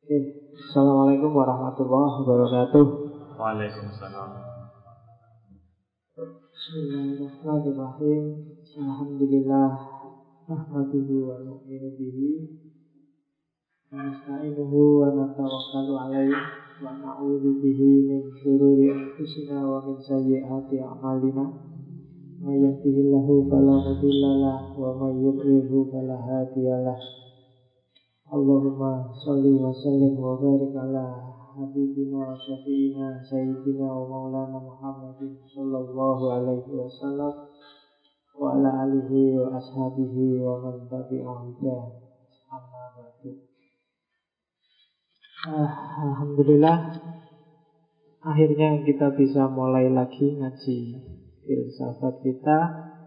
Oke. Assalamualaikum warahmatullahi wabarakatuh. Waalaikumsalam. Bismillahirrahmanirrahim. Alhamdulillah. Nahmaduhu wa nu'minu bihi wa nasta'inuhu wa natawakkalu alaihi wa na'udzu bihi min syururi anfusina wa min sayyiati a'malina. May yahdihillahu fala mudilla lahu wa may yudlilhu fala hadiya lahu. Allahumma sholli wa sallim wa barik ala habibina wa syafi'ina sayyidina wa maulana Muhammadin sallallahu alaihi wasallam wa ala alihi wa ashabihi wa man tabi'ahum bi amma ba'du. Alhamdulillah, akhirnya kita bisa mulai lagi ngaji filsafat kita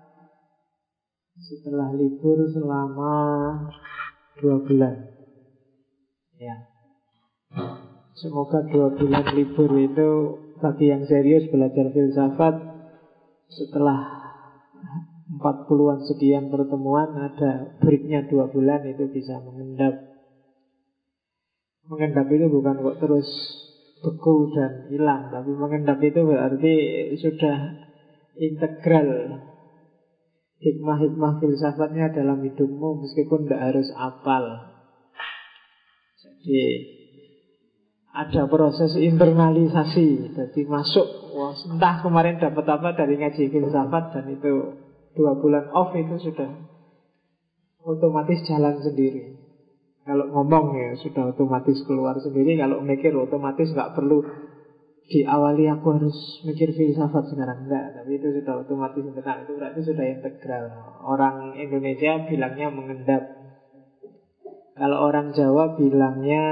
setelah libur selama 2 bulan. Ya. Semoga 2 bulan libur itu bagi yang serius belajar filsafat, setelah 40-an sekian pertemuan ada breaknya 2 bulan, itu bisa mengendap. Mengendap itu bukan kok terus beku dan hilang, tapi mengendap itu berarti sudah integral hikmah-hikmah filsafatnya dalam hidupmu, meskipun tidak harus apal. Jadi ada proses internalisasi, jadi masuk. Wah, entah kemarin dapat apa dari ngaji filsafat, dan itu 2 bulan off itu sudah otomatis jalan sendiri. Kalau ngomong ya sudah otomatis keluar sendiri. Kalau mikir otomatis nggak perlu diawali aku harus mikir filsafat sekarang, enggak. Tapi itu sudah otomatis internal. Itu berarti sudah integral. Orang Indonesia bilangnya mengendap. Kalau orang Jawa bilangnya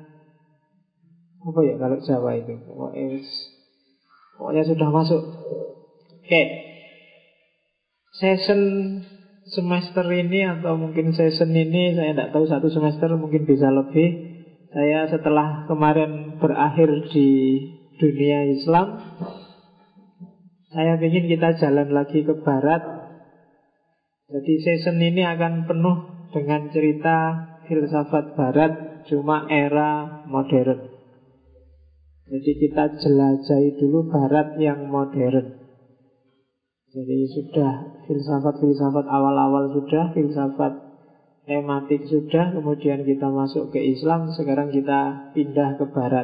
apa ya kalau Jawa itu? Pokoknya sudah masuk. Oke. Session semester ini atau mungkin season ini, saya tidak tahu, 1 semester mungkin bisa lebih. Saya setelah kemarin berakhir di dunia Islam, saya ingin kita jalan lagi ke barat. Jadi season ini akan penuh dengan cerita filsafat barat, cuma era modern. Jadi kita jelajahi dulu barat yang modern. Jadi sudah filsafat-filsafat awal-awal sudah, filsafat tematik sudah, kemudian kita masuk ke Islam, sekarang kita pindah ke barat.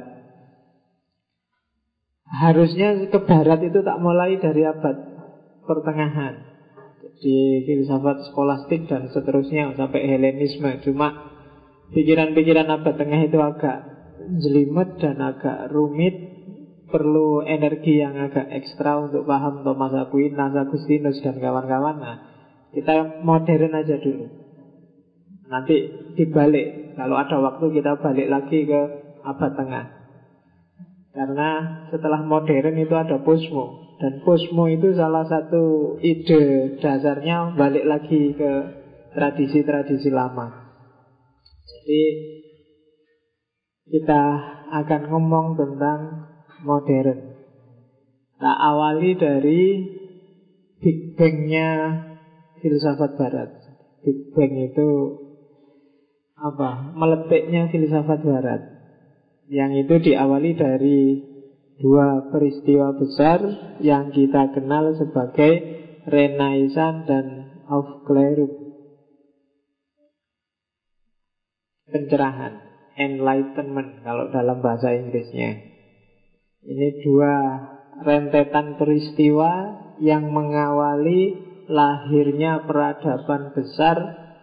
Harusnya ke barat itu tak mulai dari abad pertengahan. Jadi filsafat skolastik dan seterusnya sampai Helenisme. Cuma pikiran-pikiran abad tengah itu agak jelimet dan agak rumit, perlu energi yang agak ekstra untuk paham Thomas Aquinas, Agustinus dan kawan-kawan. Nah, kita modern aja dulu. Nanti dibalik, kalau ada waktu kita balik lagi ke abad tengah. Karena setelah modern itu ada posmo, dan posmo itu salah satu ide dasarnya balik lagi ke tradisi-tradisi lama. Jadi kita akan ngomong tentang modern. Nah, awali dari Big Bang-nya filsafat barat. Big Bang itu apa? Meletiknya filsafat barat. Yang itu diawali dari 2 peristiwa besar yang kita kenal sebagai Renaissance dan Aufklärung. Pencerahan, enlightenment kalau dalam bahasa Inggrisnya. Ini 2 rentetan peristiwa yang mengawali lahirnya peradaban besar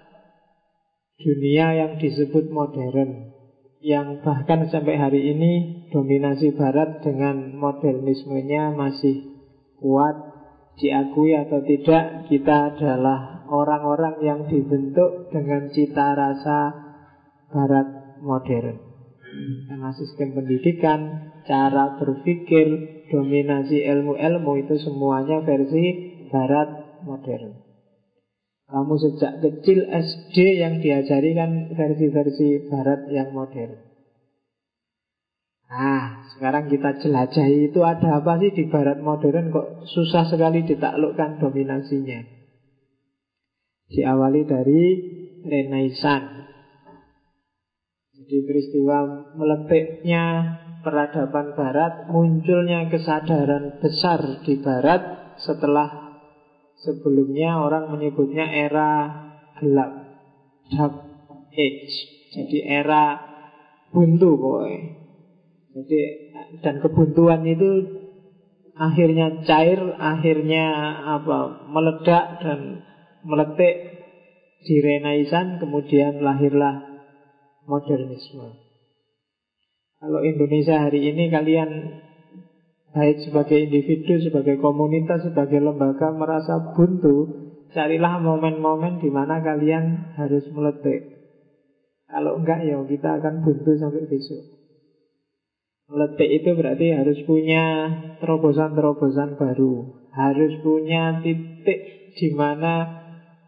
dunia yang disebut modern, yang bahkan sampai hari ini dominasi barat dengan modernismenya masih kuat. Diakui atau tidak, kita adalah orang-orang yang dibentuk dengan cita rasa barat modern. Karena sistem pendidikan, cara berpikir, dominasi ilmu-ilmu itu semuanya versi barat modern. Kamu sejak kecil SD yang diajari kan versi-versi barat yang modern. Nah, sekarang kita jelajahi itu ada apa sih di barat modern kok susah sekali ditaklukkan dominasinya. Diawali dari Renaissance. Jadi peristiwa meletiknya peradaban Barat, munculnya kesadaran besar di Barat setelah sebelumnya orang menyebutnya era gelap, dark age. Jadi era buntu pokoknya. Jadi dan kebuntuan itu akhirnya cair, akhirnya meledak dan meletik di Renaissance, kemudian lahirlah modernisme. Kalau Indonesia hari ini kalian baik sebagai individu, sebagai komunitas, sebagai lembaga merasa buntu, carilah momen-momen di mana kalian harus meletik. Kalau enggak ya kita akan buntu sampai besok. Meletik itu berarti harus punya terobosan-terobosan baru, harus punya titik di mana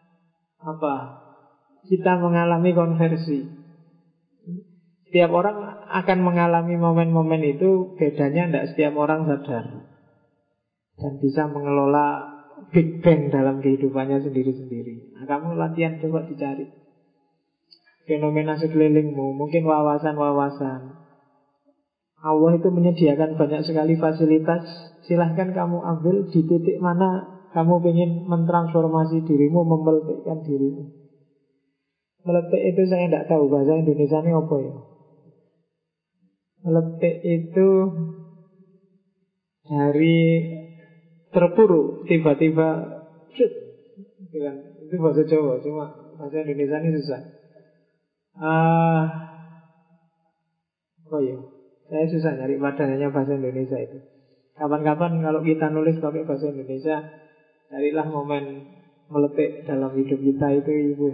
kita mengalami konversi. Setiap orang akan mengalami momen-momen itu, bedanya tidak setiap orang sadar dan bisa mengelola Big Bang dalam kehidupannya sendiri-sendiri. Nah, kamu latihan coba dicari fenomena sekelilingmu, mungkin wawasan-wawasan. Allah itu menyediakan banyak sekali fasilitas, silahkan kamu ambil di titik mana kamu ingin mentransformasi dirimu, memeletikkan dirimu. Meletik itu saya tidak tahu bahasa Indonesia ini apa ya. Meletik itu dari terpuruk tiba-tiba itu bahasa Jawa, cuma bahasa Indonesia ini susah. Saya susah nyari padanannya bahasa Indonesia itu. Kapan-kapan kalau kita nulis pakai bahasa Indonesia, carilah momen meletik dalam hidup kita itu ibu.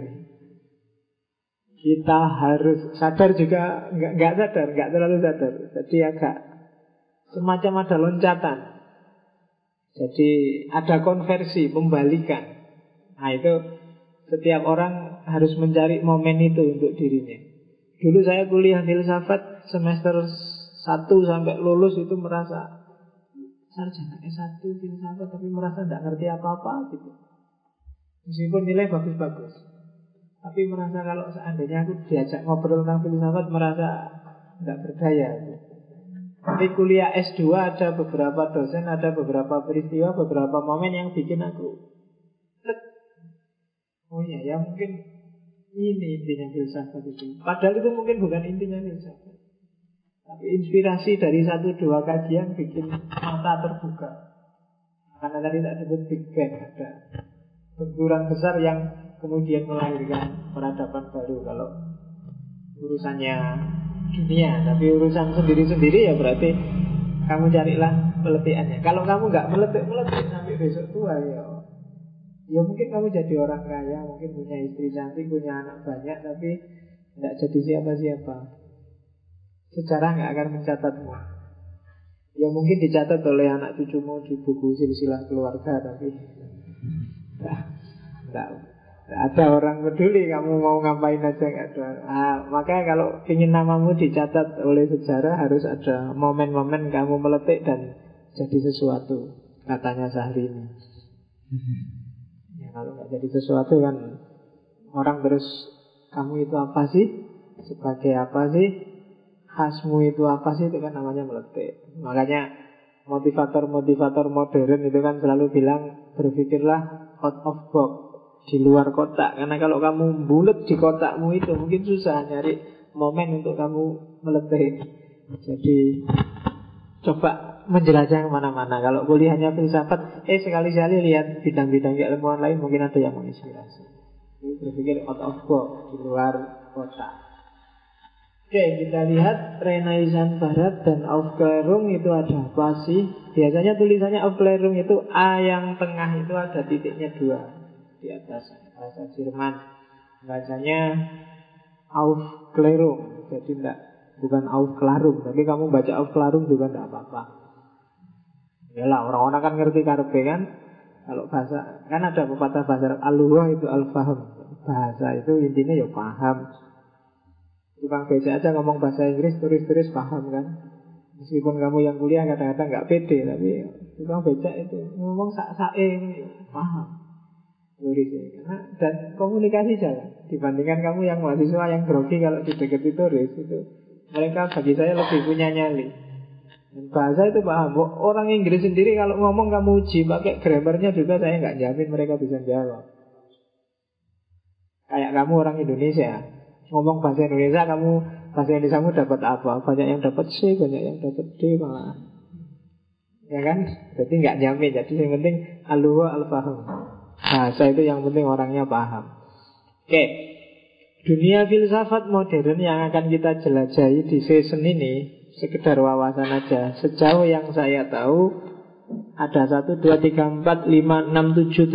Kita harus sadar juga, nggak sadar, nggak terlalu sadar. Jadi agak semacam ada loncatan. Jadi ada konversi, pembalikan. Nah itu setiap orang harus mencari momen itu untuk dirinya. Dulu saya kuliah filsafat semester 1 sampai lulus itu merasa sarjana S1 filsafat tapi merasa tidak ngerti apa-apa gitu. Meskipun nilai bagus-bagus, tapi merasa kalau seandainya aku diajak ngobrol tentang filsafat merasa tidak berdaya. Tapi kuliah S2 ada beberapa dosen, ada beberapa peristiwa, beberapa momen yang bikin aku oh ya mungkin ini intinya filsafat itu. Padahal itu mungkin bukan intinya filsafat, tapi inspirasi dari 1-2 kajian bikin mata terbuka. Karena tadi tak sebut Big Bang, ada benturan besar yang kemudian melahirkan peradaban baru. Kalau urusannya dunia, tapi urusan sendiri-sendiri ya berarti kamu carilah peletiannya. Kalau kamu nggak meletik sampai besok tua ya mungkin kamu jadi orang kaya, mungkin punya istri cantik, punya anak banyak, tapi tidak jadi siapa-siapa. Sejarah nggak akan mencatatmu. Ya mungkin dicatat oleh anak cucumu di buku silsilah keluarga, tapi tidak ada orang peduli kamu mau ngapain aja, nggak ada. Makanya kalau ingin namamu dicatat oleh sejarah harus ada momen-momen kamu meletik dan jadi sesuatu, katanya Syahrini. Ya kalau nggak jadi sesuatu kan orang terus kamu itu apa sih, sebagai apa sih, khasmu itu apa sih, itu kan namanya meletik. Makanya motivator-motivator modern itu kan selalu bilang berpikirlah out of box, di luar kotak. Karena kalau kamu bulat di kotakmu itu mungkin susah nyari momen untuk kamu meletik. Jadi coba menjelajah kemana-mana. Kalau kuliahnya filsafat, sekali-kali lihat bidang-bidang keilmuan lain, mungkin ada yang menginspirasi. Berpikir out of box, di luar kotak. Oke, kita lihat Renaissance Barat dan Aufklärung itu ada apa sih? Biasanya tulisannya Aufklärung itu A yang tengah itu ada titiknya 2 di atas. Bahasa Jerman bacanya Aufklärung. Jadi bukan Aufklärung, tapi kamu baca Aufklärung juga tidak apa-apa. Yalah, orang-orang kan ngerti karepe kan. Kalau bahasa, kan ada pepatah bahasa Arab, al-lughah itu al-fahm. Bahasa itu intinya ya paham. Tukang beca aja ngomong bahasa Inggris, turis-turis paham kan. Meskipun kamu yang kuliah kadang-kadang nggak pede, tapi tukang beca itu ngomong sak-sae paham. Turis ya. Karena dan komunikasi jalan. Dibandingkan kamu yang mahasiswa yang grogi kalau dideketi turis itu, mereka bagi saya lebih punya nyali. Dan bahasa itu paham. Orang Inggris sendiri kalau ngomong kamu uji pakai grammarnya juga saya nggak jamin mereka bisa jawab. Kayak kamu orang Indonesia ngomong bahasa Indonesia, kamu bahasa Indonesiamu dapat apa? Banyak yang dapat C, banyak yang dapat D malah. Ya kan? Jadi nggak jamin. Jadi yang penting al-lughah al-fahm. Bahasa itu yang penting orangnya paham. Oke. Dunia filsafat modern yang akan kita jelajahi di season ini sekedar wawasan aja. Sejauh yang saya tahu ada 1, 2, 3, 4, 5, 6, 7,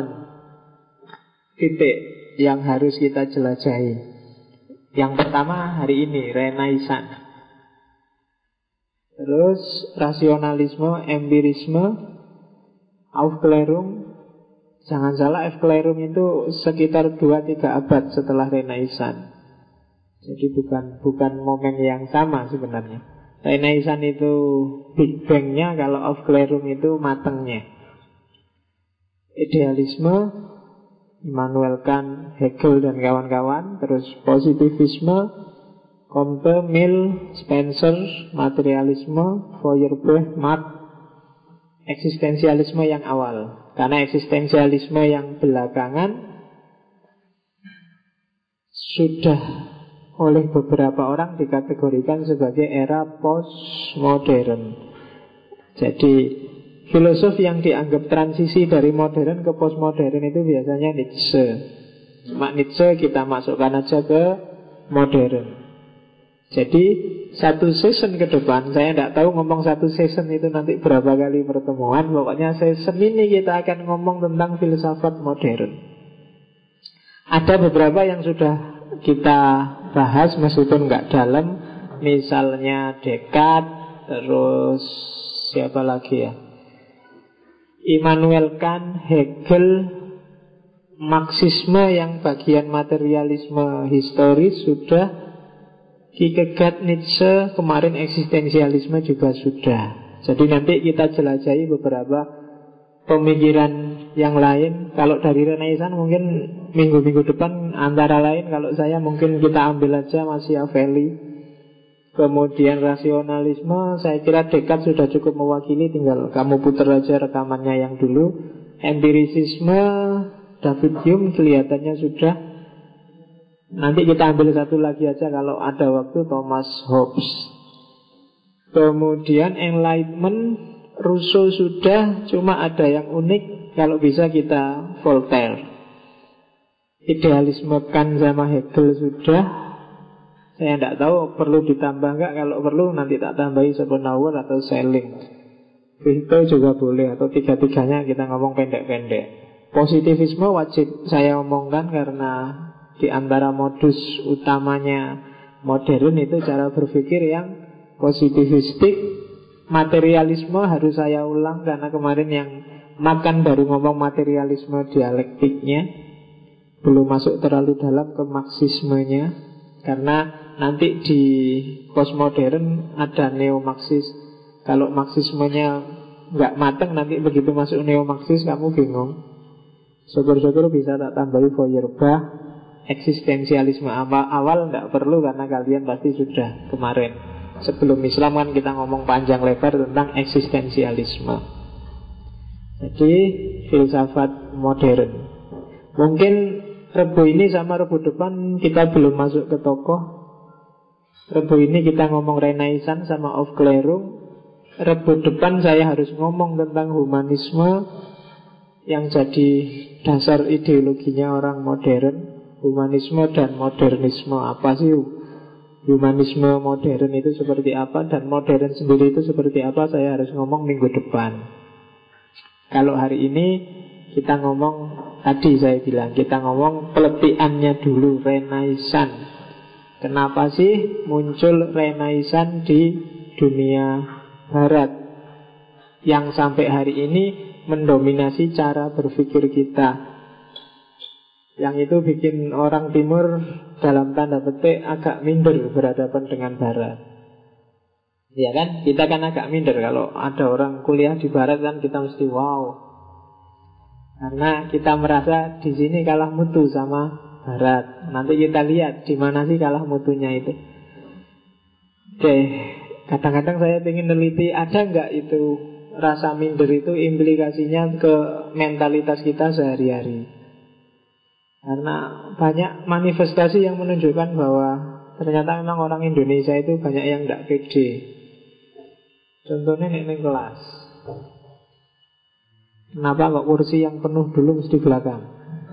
8 titik yang harus kita jelajahi. Yang pertama hari ini Renaissance. Terus rasionalisme, empirisme, Aufklärung. Jangan salah, Aufklärung itu sekitar 2-3 abad setelah Renaissance. Jadi bukan momen yang sama sebenarnya. Renaissance itu Big Bang-nya, kalau Aufklärung itu matengnya. Idealisme, Immanuel Kant, Hegel dan kawan-kawan. Terus positivisme, Comte, Mill, Spencer, materialisme, Feuerbach, Marx. Eksistensialisme yang awal. Karena eksistensialisme yang belakangan sudah oleh beberapa orang dikategorikan sebagai era postmodern. Jadi filosof yang dianggap transisi dari modern ke postmodern itu biasanya Nietzsche. Cuma Nietzsche kita masukkan aja ke modern. Jadi satu season ke depan, saya tidak tahu ngomong satu season itu nanti berapa kali pertemuan. Pokoknya season ini kita akan ngomong tentang filsafat modern. Ada beberapa yang sudah kita bahas meskipun nggak dalam. Misalnya Descartes, terus siapa lagi ya, Immanuel Kant, Hegel, Marxisme yang bagian materialisme historis sudah, Kierkegaard, Nietzsche, kemarin eksistensialisme juga sudah. Jadi nanti kita jelajahi beberapa pemikiran yang lain. Kalau dari Renaissance mungkin minggu-minggu depan antara lain, kalau saya mungkin kita ambil aja Machiavelli. Kemudian rasionalisme, saya kira Descartes sudah cukup mewakili, tinggal kamu putar aja rekamannya yang dulu. Empirisisme, David Hume kelihatannya sudah. Nanti kita ambil satu lagi aja kalau ada waktu, Thomas Hobbes. Kemudian Enlightenment, Rousseau sudah, cuma ada yang unik, kalau bisa kita Voltaire. Idealisme Kant sama Hegel sudah. Saya tidak tahu perlu ditambah enggak. Kalau perlu nanti tak tambahi Schopenhauer atau Schelling. Itu juga boleh, atau tiga-tiganya kita ngomong pendek-pendek. Positivisme wajib saya omongkan karena di antara modus utamanya modern itu cara berpikir yang positivistik. Materialisme harus saya ulang karena kemarin yang makan baru ngomong materialisme dialektiknya, belum masuk terlalu dalam ke marxismenya. Karena nanti di postmodern ada neo-marxis. Kalau marxismenya nggak matang, nanti begitu masuk neo-marxis kamu bingung. Syukur-syukur bisa tak tambahi Feuerbach. Eksistensialisme awal nggak perlu karena kalian pasti sudah kemarin. Sebelum Islam kan kita ngomong panjang lebar tentang eksistensialisme. Jadi filsafat modern. Mungkin Rebu ini sama Rebu depan kita belum masuk ke tokoh. Rebu ini kita ngomong Renaissance sama Aufklärung. Rebu depan saya harus ngomong tentang humanisme yang jadi dasar ideologinya orang modern. Humanisme dan modernisme, apa sih humanisme modern itu seperti apa, dan modern sendiri itu seperti apa, saya harus ngomong minggu depan. Kalau hari ini kita ngomong, tadi saya bilang kita ngomong peletiannya dulu, Renaissance. Kenapa sih muncul Renaissance di dunia Barat yang sampai hari ini mendominasi cara berpikir kita, yang itu bikin orang timur dalam tanda petik agak minder berhadapan dengan Barat. Ya kan, kita kan agak minder kalau ada orang kuliah di Barat kan kita mesti wow. Karena kita merasa di sini kalah mutu sama Barat. Nanti kita lihat di mana sih kalah mutunya itu. Oke, kadang-kadang saya ingin neliti ada nggak itu rasa minder itu implikasinya ke mentalitas kita sehari-hari. Karena banyak manifestasi yang menunjukkan bahwa ternyata memang orang Indonesia itu banyak yang tidak pede. Contohnya nek kelas. Kenapa kok kursi yang penuh dulu mesti belakang?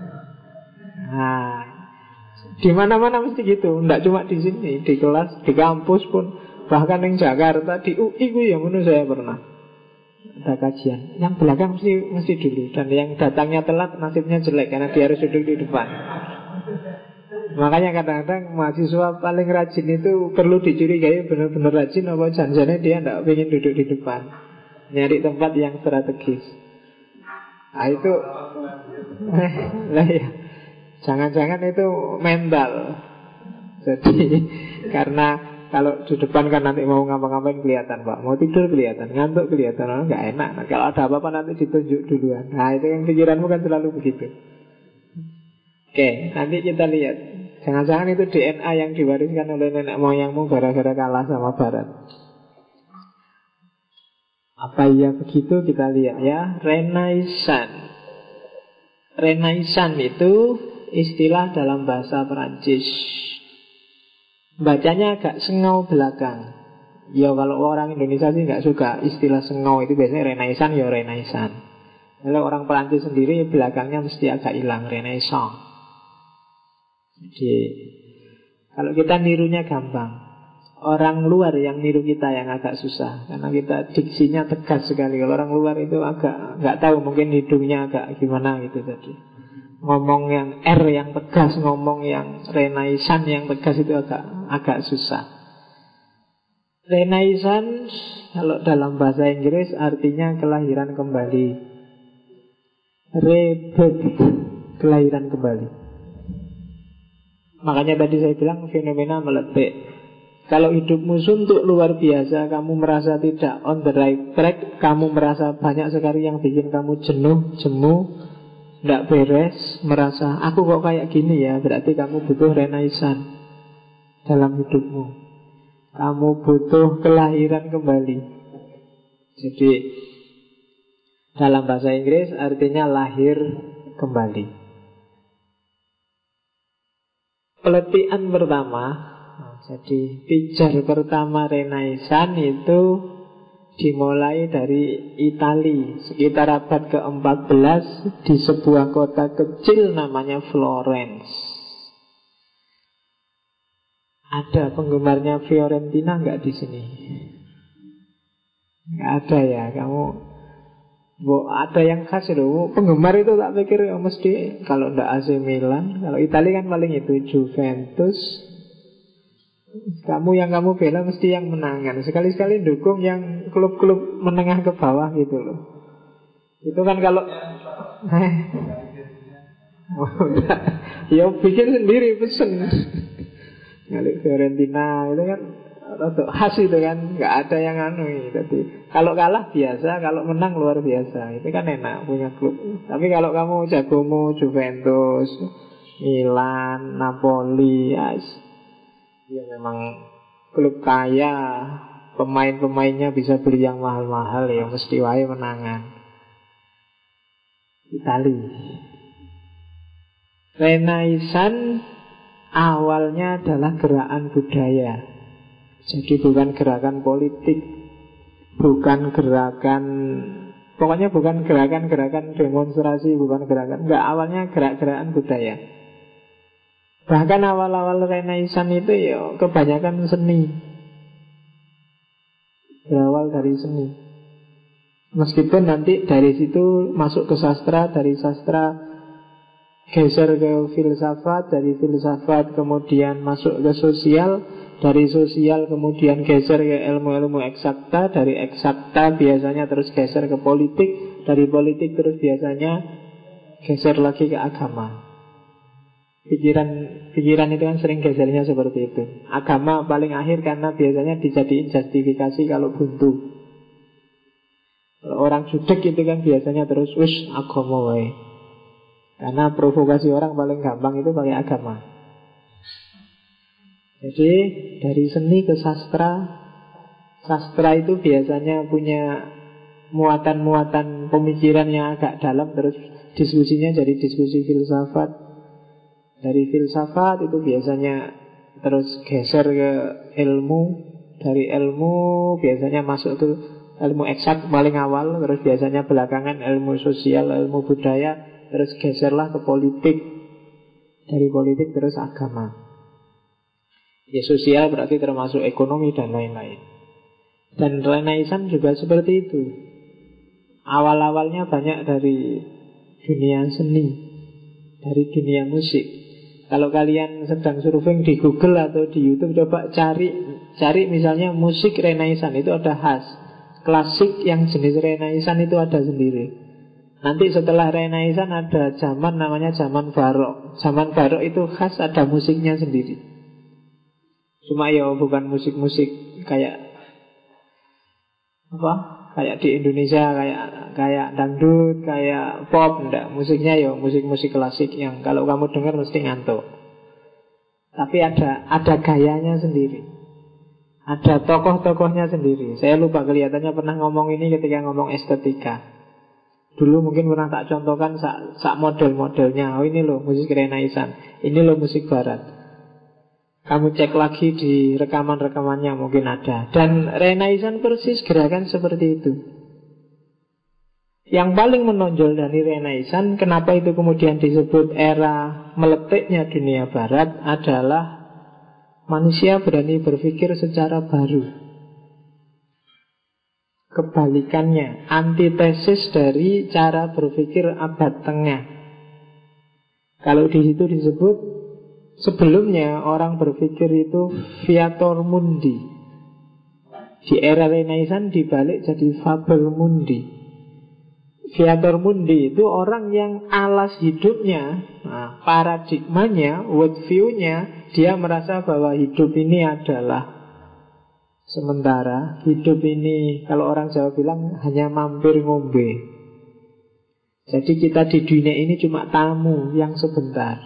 Nah, di mana-mana mesti gitu. Tidak cuma di sini, di kelas, di kampus pun, bahkan di Jakarta, di UI yang menurut saya pernah ada kajian. Yang belakang mesti dulu, dan yang datangnya telat nasibnya jelek karena dia harus duduk di depan. Makanya kadang-kadang mahasiswa paling rajin itu perlu dicurigai benar-benar rajin apa janjinya dia tidak ingin duduk di depan, nyari tempat yang strategis. Nah itu lah ya, jangan-jangan itu mental. Jadi karena kalau di depan kan nanti mau ngapa-ngapain kelihatan Pak, mau tidur kelihatan, ngantuk kelihatan, nggak enak. Nah, kalau ada apa-apa nanti ditunjuk duluan. Nah itu yang pikiranmu kan selalu begitu. Oke, nanti kita lihat. Jangan-jangan itu DNA yang diwariskan oleh nenek moyangmu gara-gara kalah sama Barat. Apa iya begitu? Kita lihat ya. Renaissance. Renaissance itu istilah dalam bahasa Perancis. Bacanya agak sengau belakang. Ya kalau orang Indonesia sih nggak suka istilah sengau itu, biasanya Renaissance ya Renaissance. Kalau orang Perancis sendiri belakangnya mesti agak hilang, Renaissance. Jadi kalau kita nirunya gampang, orang luar yang niru kita yang agak susah, karena kita diksinya tegas sekali. Kalau orang luar itu agak nggak tahu, mungkin hidungnya agak gimana gitu. Jadi ngomong yang R yang tegas, ngomong yang Renaissance yang tegas itu agak susah. Renaissance kalau dalam bahasa Inggris artinya kelahiran kembali. Rebirth, kelahiran kembali. Makanya tadi saya bilang fenomena meletik. Kalau hidupmu suntuk luar biasa, kamu merasa tidak on the right track, kamu merasa banyak sekali yang bikin kamu jenuh, jemu, tidak beres, merasa aku kok kayak gini ya, berarti kamu butuh renaissance dalam hidupmu. Kamu butuh kelahiran kembali. Jadi dalam bahasa Inggris artinya lahir kembali. Peletihan pertama, jadi pijar pertama Renaissance itu dimulai dari Italia sekitar abad ke-14 di sebuah kota kecil namanya Florence. Ada penggemarnya Fiorentina nggak di sini? Nggak ada ya, kamu. Ada yang khas loh. Penggemar itu tak pikir ya mesti kalau ndak AC Milan, kalau Italia kan paling itu Juventus. Kamu bela mesti yang menangan. Sekali-sekali dukung yang klub-klub menengah ke bawah gitu loh. Itu kan kalau ya bikin sendiri pesen. Ngalik Fiorentina itu kan untuk khas itu kan, nggak ada yang Jadi kalau kalah biasa, kalau menang luar biasa. Itu kan enak punya klub. Tapi kalau kamu jagomu Juventus, Milan, Napoli, ya memang klub kaya, pemain-pemainnya bisa beli yang mahal-mahal, ya mesti wae menangan. Itali. Renaissance awalnya adalah gerakan budaya. Jadi bukan gerakan politik, bukan gerakan, pokoknya bukan gerakan-gerakan demonstrasi, bukan gerakan, enggak, awalnya gerak-gerakan budaya. Bahkan awal-awal Renaissance itu ya kebanyakan seni. Berawal dari seni. Meskipun nanti dari situ masuk ke sastra, dari sastra geser ke filsafat, dari filsafat kemudian masuk ke sosial, dari sosial kemudian geser ke ilmu-ilmu eksakta, dari eksakta biasanya terus geser ke politik, dari politik terus biasanya geser lagi ke agama. Pikiran itu kan sering gesernya seperti itu. Agama paling akhir karena biasanya dijadiin justifikasi kalau buntu. Kalau orang jutek itu kan biasanya terus agama wae. Karena provokasi orang paling gampang itu pakai agama. Jadi dari seni ke sastra, sastra itu biasanya punya muatan-muatan pemikiran yang agak dalam, terus diskusinya jadi diskusi filsafat. Dari filsafat itu biasanya terus geser ke ilmu. Dari ilmu biasanya masuk ke ilmu eksak paling awal, terus biasanya belakangan ilmu sosial, ilmu budaya, terus geserlah ke politik. Dari politik terus agama. Ya sosial berarti termasuk ekonomi dan lain-lain. Dan Renaissance juga seperti itu. Awal-awalnya banyak dari dunia seni, dari dunia musik. Kalau kalian sedang surfing di Google atau di YouTube, coba cari misalnya musik Renaissance, itu ada khas. Klasik yang jenis Renaissance itu ada sendiri. Nanti setelah Renaissance ada zaman namanya zaman Barok. Zaman Barok itu khas, ada musiknya sendiri. Cuma ya bukan musik-musik kayak apa? Kayak di Indonesia kayak dangdut, kayak pop, enggak. Musiknya ya musik-musik klasik yang kalau kamu dengar mesti ngantuk. Tapi ada gayanya sendiri. Ada tokoh-tokohnya sendiri. Saya lupa kelihatannya pernah ngomong ini ketika ngomong estetika. Dulu mungkin pernah tak contohkan sak model-modelnya. Oh ini loh musik Renaissance, ini loh musik Barat. Kamu cek lagi di rekaman-rekamannya mungkin ada. Dan Renaissance persis gerakan seperti itu. Yang paling menonjol dari Renaissance, kenapa itu kemudian disebut era meletiknya dunia Barat, adalah manusia berani berpikir secara baru. Kebalikannya, antitesis dari cara berpikir abad tengah. Kalau di situ disebut, sebelumnya orang berpikir itu viator mundi. Di era Renaissance dibalik jadi fabel mundi. Viator mundi itu orang yang alas hidupnya, paradigmanya, worldview-nya, dia merasa bahwa hidup ini adalah sementara. Hidup ini, kalau orang Jawa bilang, hanya mampir ngombe. Jadi kita di dunia ini cuma tamu yang sebentar.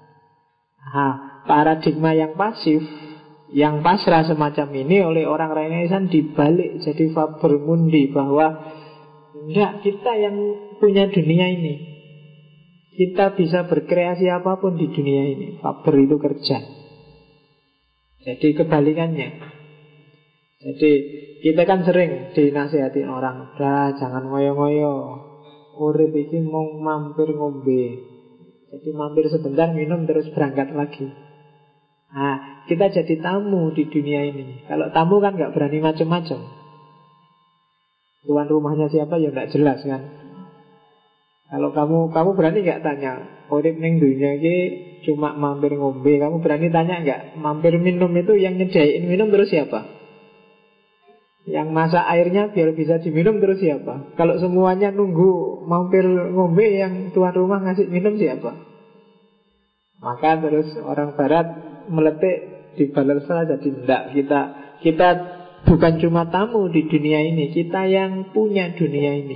Paradigma yang pasif, yang pasrah semacam ini oleh orang Renaissance dibalik jadi fabel mundi, bahwa enggak, kita yang punya dunia ini. Kita bisa berkreasi apapun di dunia ini. Faber itu kerja. Jadi kebalikannya. Jadi kita kan sering dinasihati orang, udah jangan ngoyo-ngoyo, urip iki mau mampir ngombe. Jadi mampir sebentar, minum, terus berangkat lagi. Kita jadi tamu di dunia ini. Kalau tamu kan gak berani macam-macam. Tuan rumahnya siapa ya tidak jelas kan. Kalau kamu berani nggak tanya, urip ning dunia ini cuma mampir ngombe, kamu berani tanya nggak, mampir minum itu yang nyediain minum terus siapa? Yang masak airnya biar bisa diminum terus siapa? Kalau semuanya nunggu mampir ngombe, yang tuan rumah ngasih minum siapa? Maka terus orang Barat meletik dibalas saja, jadi enggak, kita bukan cuma tamu di dunia ini, kita yang punya dunia ini.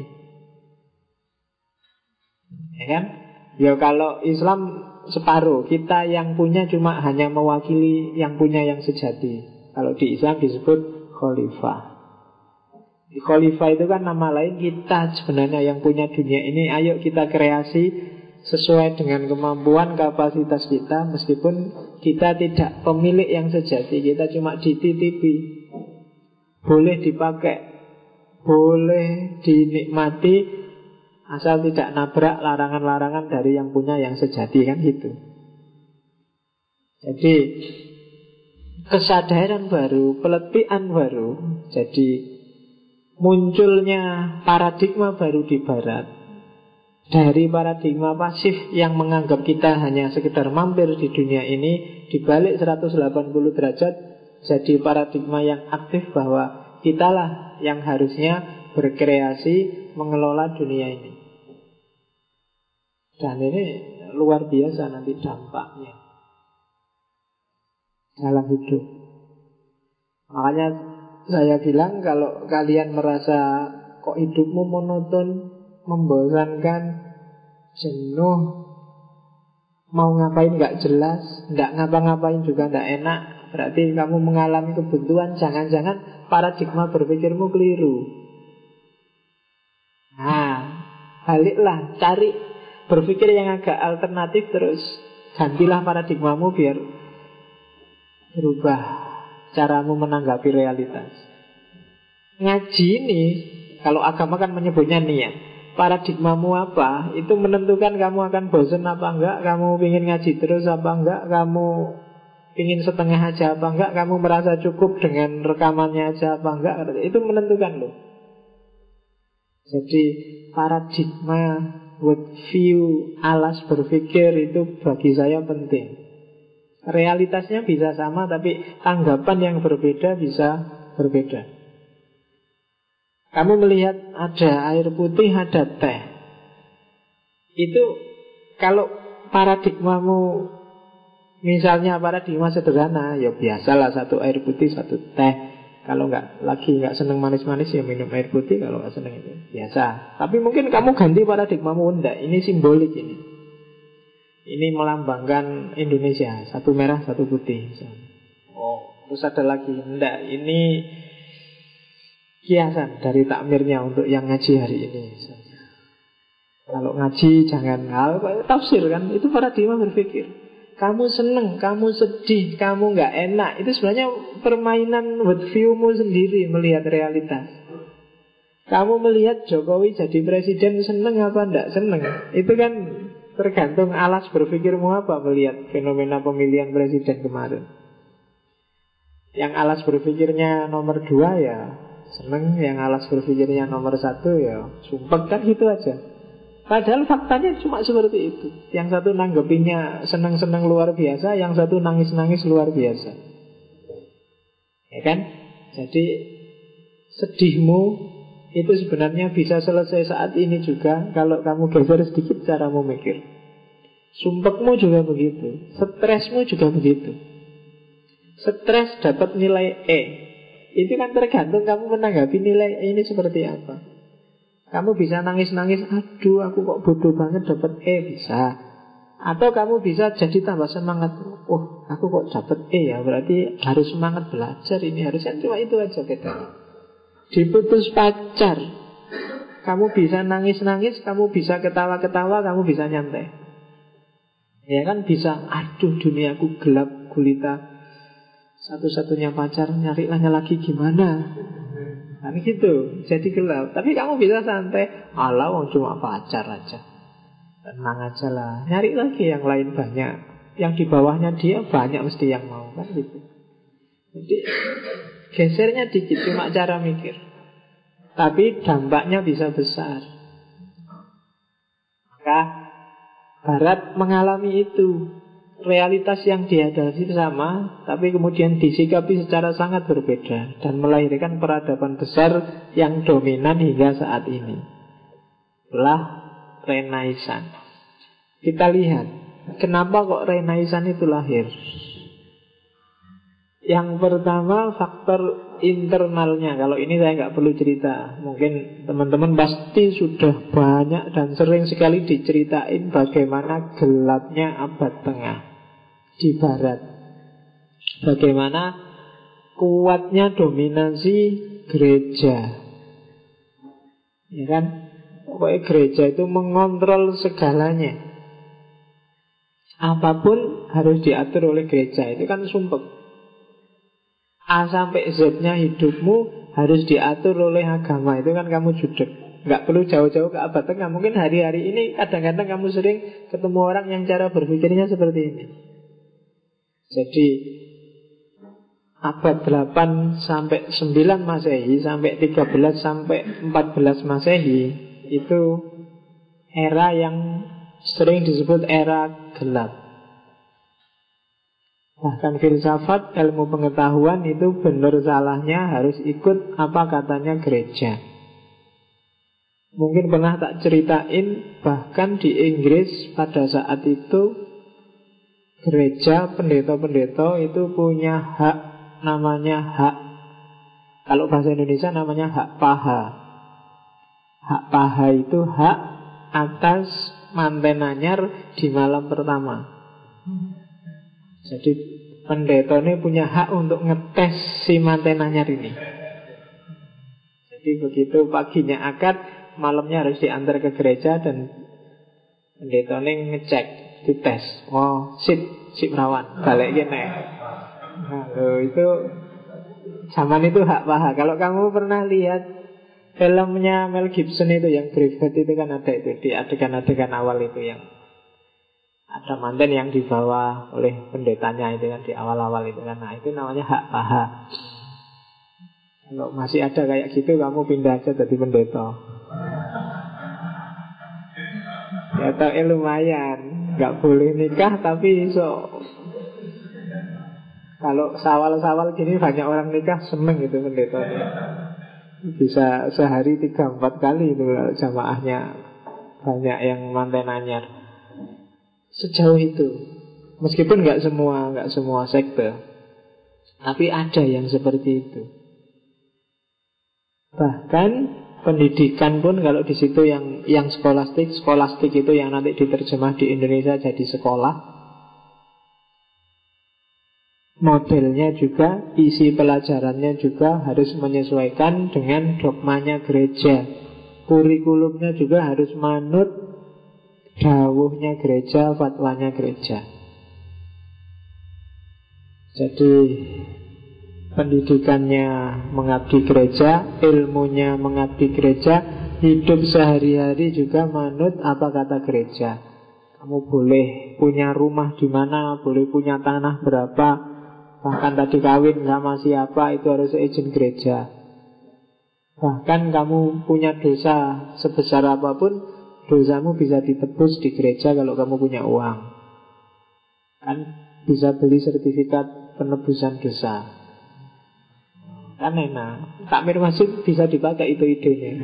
Ya kan? Ya kalau Islam separuh, kita yang punya cuma hanya mewakili yang punya yang sejati. Kalau di Islam disebut khalifah. Khalifah itu kan nama lain kita sebenarnya yang punya dunia ini. Ayo kita kreasi sesuai dengan kemampuan, kapasitas kita. Meskipun kita tidak pemilik yang sejati, kita cuma dititipi. Boleh dipakai, boleh dinikmati, asal tidak nabrak larangan-larangan dari yang punya yang sejati, kan gitu. Jadi kesadaran baru, peletihan baru, jadi munculnya paradigma baru di Barat. Dari paradigma pasif yang menganggap kita hanya sekedar mampir di dunia ini, dibalik 180 derajat jadi paradigma yang aktif bahwa kitalah yang harusnya berkreasi, mengelola dunia ini. Dan ini luar biasa nanti dampaknya dalam hidup. Makanya saya bilang, kalau kalian merasa kok hidupmu monoton, membosankan, jenuh, mau ngapain nggak jelas, nggak ngapa-ngapain juga nggak enak, berarti kamu mengalami kebuntuan. Jangan-jangan paradigma berpikirmu keliru. Nah, baliklah, cari berpikir yang agak alternatif, terus gantilah paradigmamu biar berubah caramu menanggapi realitas. Ngaji ini, kalau agama kan menyebutnya niat. Paradigmamu apa, itu menentukan kamu akan bosan apa enggak, kamu ingin ngaji terus apa enggak, kamu ingin setengah aja apa enggak, kamu merasa cukup dengan rekamannya aja apa enggak. Itu menentukan loh. Jadi paradigma, worldview, alas berpikir itu bagi saya penting. Realitasnya bisa sama, tapi tanggapan yang berbeda bisa berbeda. Kamu melihat ada air putih, ada teh. Itu kalau paradigmamu, misalnya paradigma sederhana, ya biasalah satu air putih, satu teh. Kalau nggak seneng manis-manis, ya minum air putih. Kalau nggak seneng itu biasa. Tapi mungkin kamu ganti paradigmamu, enggak, ini simbolik ini. Ini melambangkan Indonesia, satu merah, satu putih. Oh, terus ada lagi, enggak, ini kiasan dari takmirnya untuk yang ngaji hari ini. Kalau ngaji jangan tafsir kan, itu paradigma berpikir. Kamu seneng, kamu sedih, kamu nggak enak, itu sebenarnya permainan worldview-mu sendiri melihat realitas. Kamu melihat Jokowi jadi presiden, seneng apa enggak seneng, itu kan tergantung alas berpikirmu apa melihat fenomena pemilihan presiden kemarin. Yang alas berpikirnya nomor 2 ya seneng, yang alas berpikirnya nomor 1 ya sumpek, kan gitu aja. Padahal faktanya cuma seperti itu. Yang satu nanggepinya seneng-seneng luar biasa, yang satu nangis-nangis luar biasa. Ya kan? Jadi sedihmu itu sebenarnya bisa selesai saat ini juga kalau kamu geser sedikit caramu mikir. Sumpekmu juga begitu, stresmu juga begitu. Stres dapat nilai E, itu kan tergantung kamu menanggapi nilai E ini seperti apa. Kamu bisa nangis-nangis, aduh aku kok bodoh banget dapat E, bisa. Atau kamu bisa jadi tambah semangat, oh aku kok dapat E ya, berarti harus semangat belajar ini, harusnya cuma itu aja bedanya. Diputus pacar, kamu bisa nangis-nangis, kamu bisa ketawa-ketawa, kamu bisa nyantai. Ya kan bisa, aduh duniaku gelap gulita, satu-satunya pacar, nyarilah lagi gimana? Nah gitu, jadi gelap. Tapi kamu bisa santai, alah wong cuma pacar aja, tenang aja lah, nyari lagi yang lain banyak, yang di bawahnya dia banyak mesti yang mau, kan gitu. Jadi gesernya dikit, cuma cara mikir, tapi dampaknya bisa besar. Maka Barat mengalami itu. Realitas yang dihadapi sama, tapi kemudian disikapi secara sangat berbeda, dan melahirkan peradaban besar yang dominan hingga saat ini. Itulah Renaissance. Kita lihat kenapa kok Renaissance itu lahir. Yang pertama faktor internalnya. Kalau ini saya nggak perlu cerita, mungkin teman-teman pasti sudah banyak dan sering sekali diceritain bagaimana gelapnya abad tengah di Barat, bagaimana kuatnya dominasi gereja, ya kan? Pokoknya gereja itu mengontrol segalanya. Apapun harus diatur oleh gereja, itu kan sumpek. A sampai Z-nya hidupmu harus diatur oleh agama, itu kan kamu judek. Nggak perlu jauh-jauh ke abad tengah. Mungkin hari-hari ini kadang-kadang kamu sering ketemu orang yang cara berpikirnya seperti ini. Jadi abad 8 sampai 9 Masehi, sampai 13 sampai 14 Masehi, itu era yang sering disebut era gelap. Bahkan filsafat, ilmu pengetahuan itu benar salahnya harus ikut apa katanya gereja. Mungkin pernah tak ceritain, bahkan di Inggris pada saat itu gereja, pendeta-pendeta itu punya hak, namanya hak, kalau bahasa Indonesia namanya hak paha. Hak paha itu hak atas manten anyar di malam pertama. Jadi pendeta ini punya hak untuk ngetes si manten anyar ini. Jadi begitu paginya akad, malamnya harus diantar ke gereja dan pendeta ini ngecek, dites. Oh, sip rawan, balik gini. Nah, itu zaman itu hak paha. Kalau kamu pernah lihat filmnya Mel Gibson itu yang Braveheart itu kan ada itu di adegan-adegan awal itu yang ada manten yang dibawa oleh pendetanya itu kan di awal-awal itu kan. Nah itu namanya hak paha. Kalau masih ada kayak gitu kamu pindah aja jadi pendeta. Ya tau lumayan. Gak boleh nikah tapi kalau sawal-sawal gini banyak orang nikah seneng itu pendeta. Bisa sehari 3-4 kali itu jamaahnya banyak yang manten anyar. Sejauh itu, meskipun nggak semua sekte, tapi ada yang seperti itu. Bahkan pendidikan pun kalau di situ yang skolastik itu yang nanti diterjemah di Indonesia jadi sekolah. Modelnya juga, isi pelajarannya juga harus menyesuaikan dengan dogmanya gereja. Kurikulumnya juga harus manut dawuhnya gereja, fatwanya gereja. Jadi pendidikannya mengabdi gereja, ilmunya mengabdi gereja, hidup sehari-hari juga manut apa kata gereja. Kamu boleh punya rumah di mana, boleh punya tanah berapa, bahkan tadi kawin sama siapa itu harus izin gereja. Bahkan kamu punya dosa sebesar apapun, dosamu bisa ditebus di gereja kalau kamu punya uang. Kan bisa beli sertifikat penebusan dosa. Kan enak. Takmir masjid bisa dipakai itu idenya.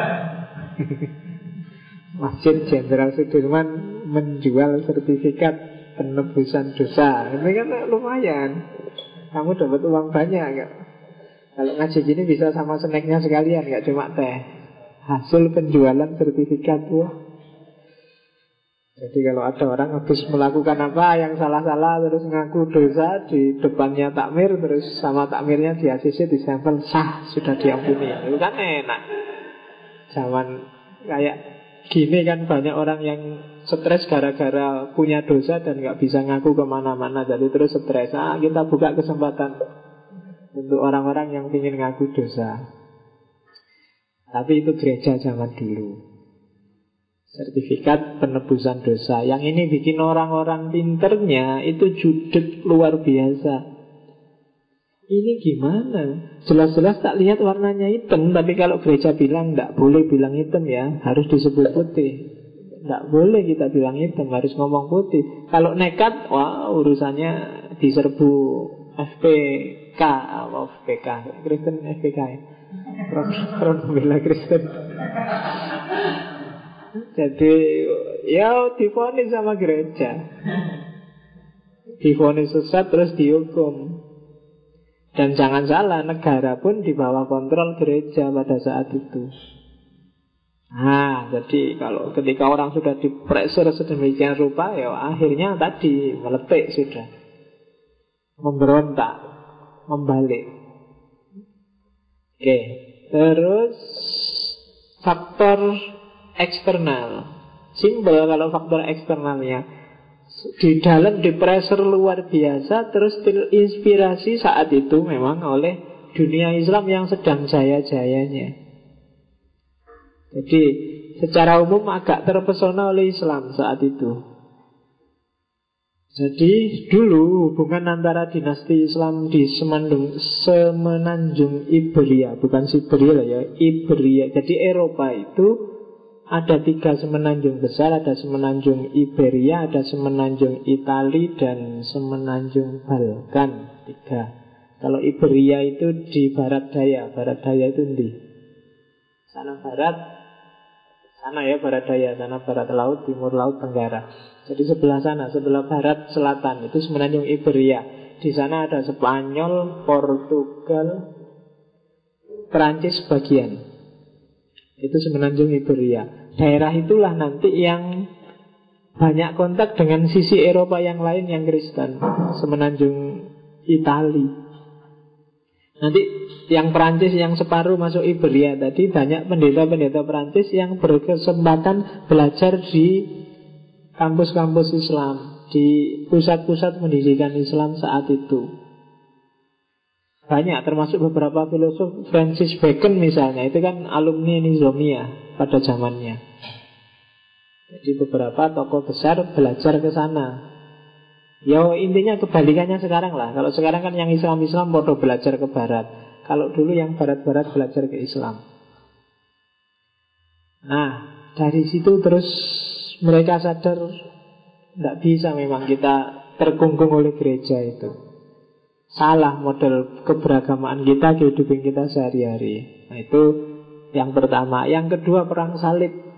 Masjid Jenderal Sudirman menjual sertifikat penebusan dosa. Ini kan lumayan. Kamu dapat uang banyak gak? Kalau ngaji gini bisa sama snacknya sekalian, gak cuma teh. Hasil penjualan sertifikat. Wah. Jadi kalau ada orang habis melakukan apa yang salah-salah terus ngaku dosa di depannya takmir, terus sama takmirnya di ACC distempel sah, sudah diampuni. Itu kan enak. Zaman kayak gini kan banyak orang yang stres gara-gara punya dosa dan gak bisa ngaku kemana-mana. Jadi terus stres. Kita buka kesempatan untuk orang-orang yang ingin ngaku dosa. Tapi itu gereja zaman dulu. Sertifikat penebusan dosa. Yang ini bikin orang-orang pinternya itu judet luar biasa. Ini gimana? Jelas-jelas tak lihat warnanya hitam, tapi kalau gereja bilang tidak boleh bilang hitam ya, harus disebut putih. Tidak boleh kita bilang hitam, harus ngomong putih. Kalau nekat, wah urusannya diserbu FPK. FPK Kristen FPK ya, Front Pembela Kristen. Jadi ya divonis sama gereja, divonis sesat terus dihukum. Dan jangan salah, negara pun di bawah kontrol gereja pada saat itu. Nah, jadi kalau ketika orang sudah dipressure sedemikian rupa, ya akhirnya tadi meletik sudah, memberontak, membalik. Oke, terus faktor eksternal. Simpel kalau faktor eksternalnya. Di dalam di pressure luar biasa, terus terinspirasi saat itu memang oleh dunia Islam yang sedang jaya-jayanya. Jadi secara umum agak terpesona oleh Islam saat itu. Jadi dulu hubungan antara dinasti Islam di semenanjung Iberia, bukan Siberia lah ya, Iberia. Jadi Eropa itu ada 3 semenanjung besar, ada semenanjung Iberia, ada semenanjung Itali, dan semenanjung Balkan. 3. Kalau Iberia itu di barat daya itu di sana barat, sana ya barat daya, sana barat laut, timur laut, tenggara. Jadi sebelah sana, sebelah barat selatan itu semenanjung Iberia. Di sana ada Spanyol, Portugal, Perancis bagian. Itu semenanjung Iberia. Daerah itulah nanti yang banyak kontak dengan sisi Eropa yang lain yang Kristen, semenanjung Itali. Nanti yang Perancis yang separuh masuk Iberia tadi, banyak pendeta-pendeta Perancis yang berkesempatan belajar di kampus-kampus Islam, di pusat-pusat pendidikan Islam saat itu. Banyak, termasuk beberapa filosof. Francis Bacon misalnya, itu kan alumni Nizomia pada zamannya. Jadi beberapa tokoh besar belajar ke sana. Ya intinya kebalikannya sekarang lah. Kalau sekarang kan yang Islam-Islam bodoh belajar ke barat. Kalau dulu yang barat-barat belajar ke Islam. Nah, dari situ terus mereka sadar tidak bisa memang kita terkungkung oleh gereja itu. Salah model keberagamaan kita, kehidupan kita sehari-hari. Nah itu yang pertama. Yang kedua, perang salib.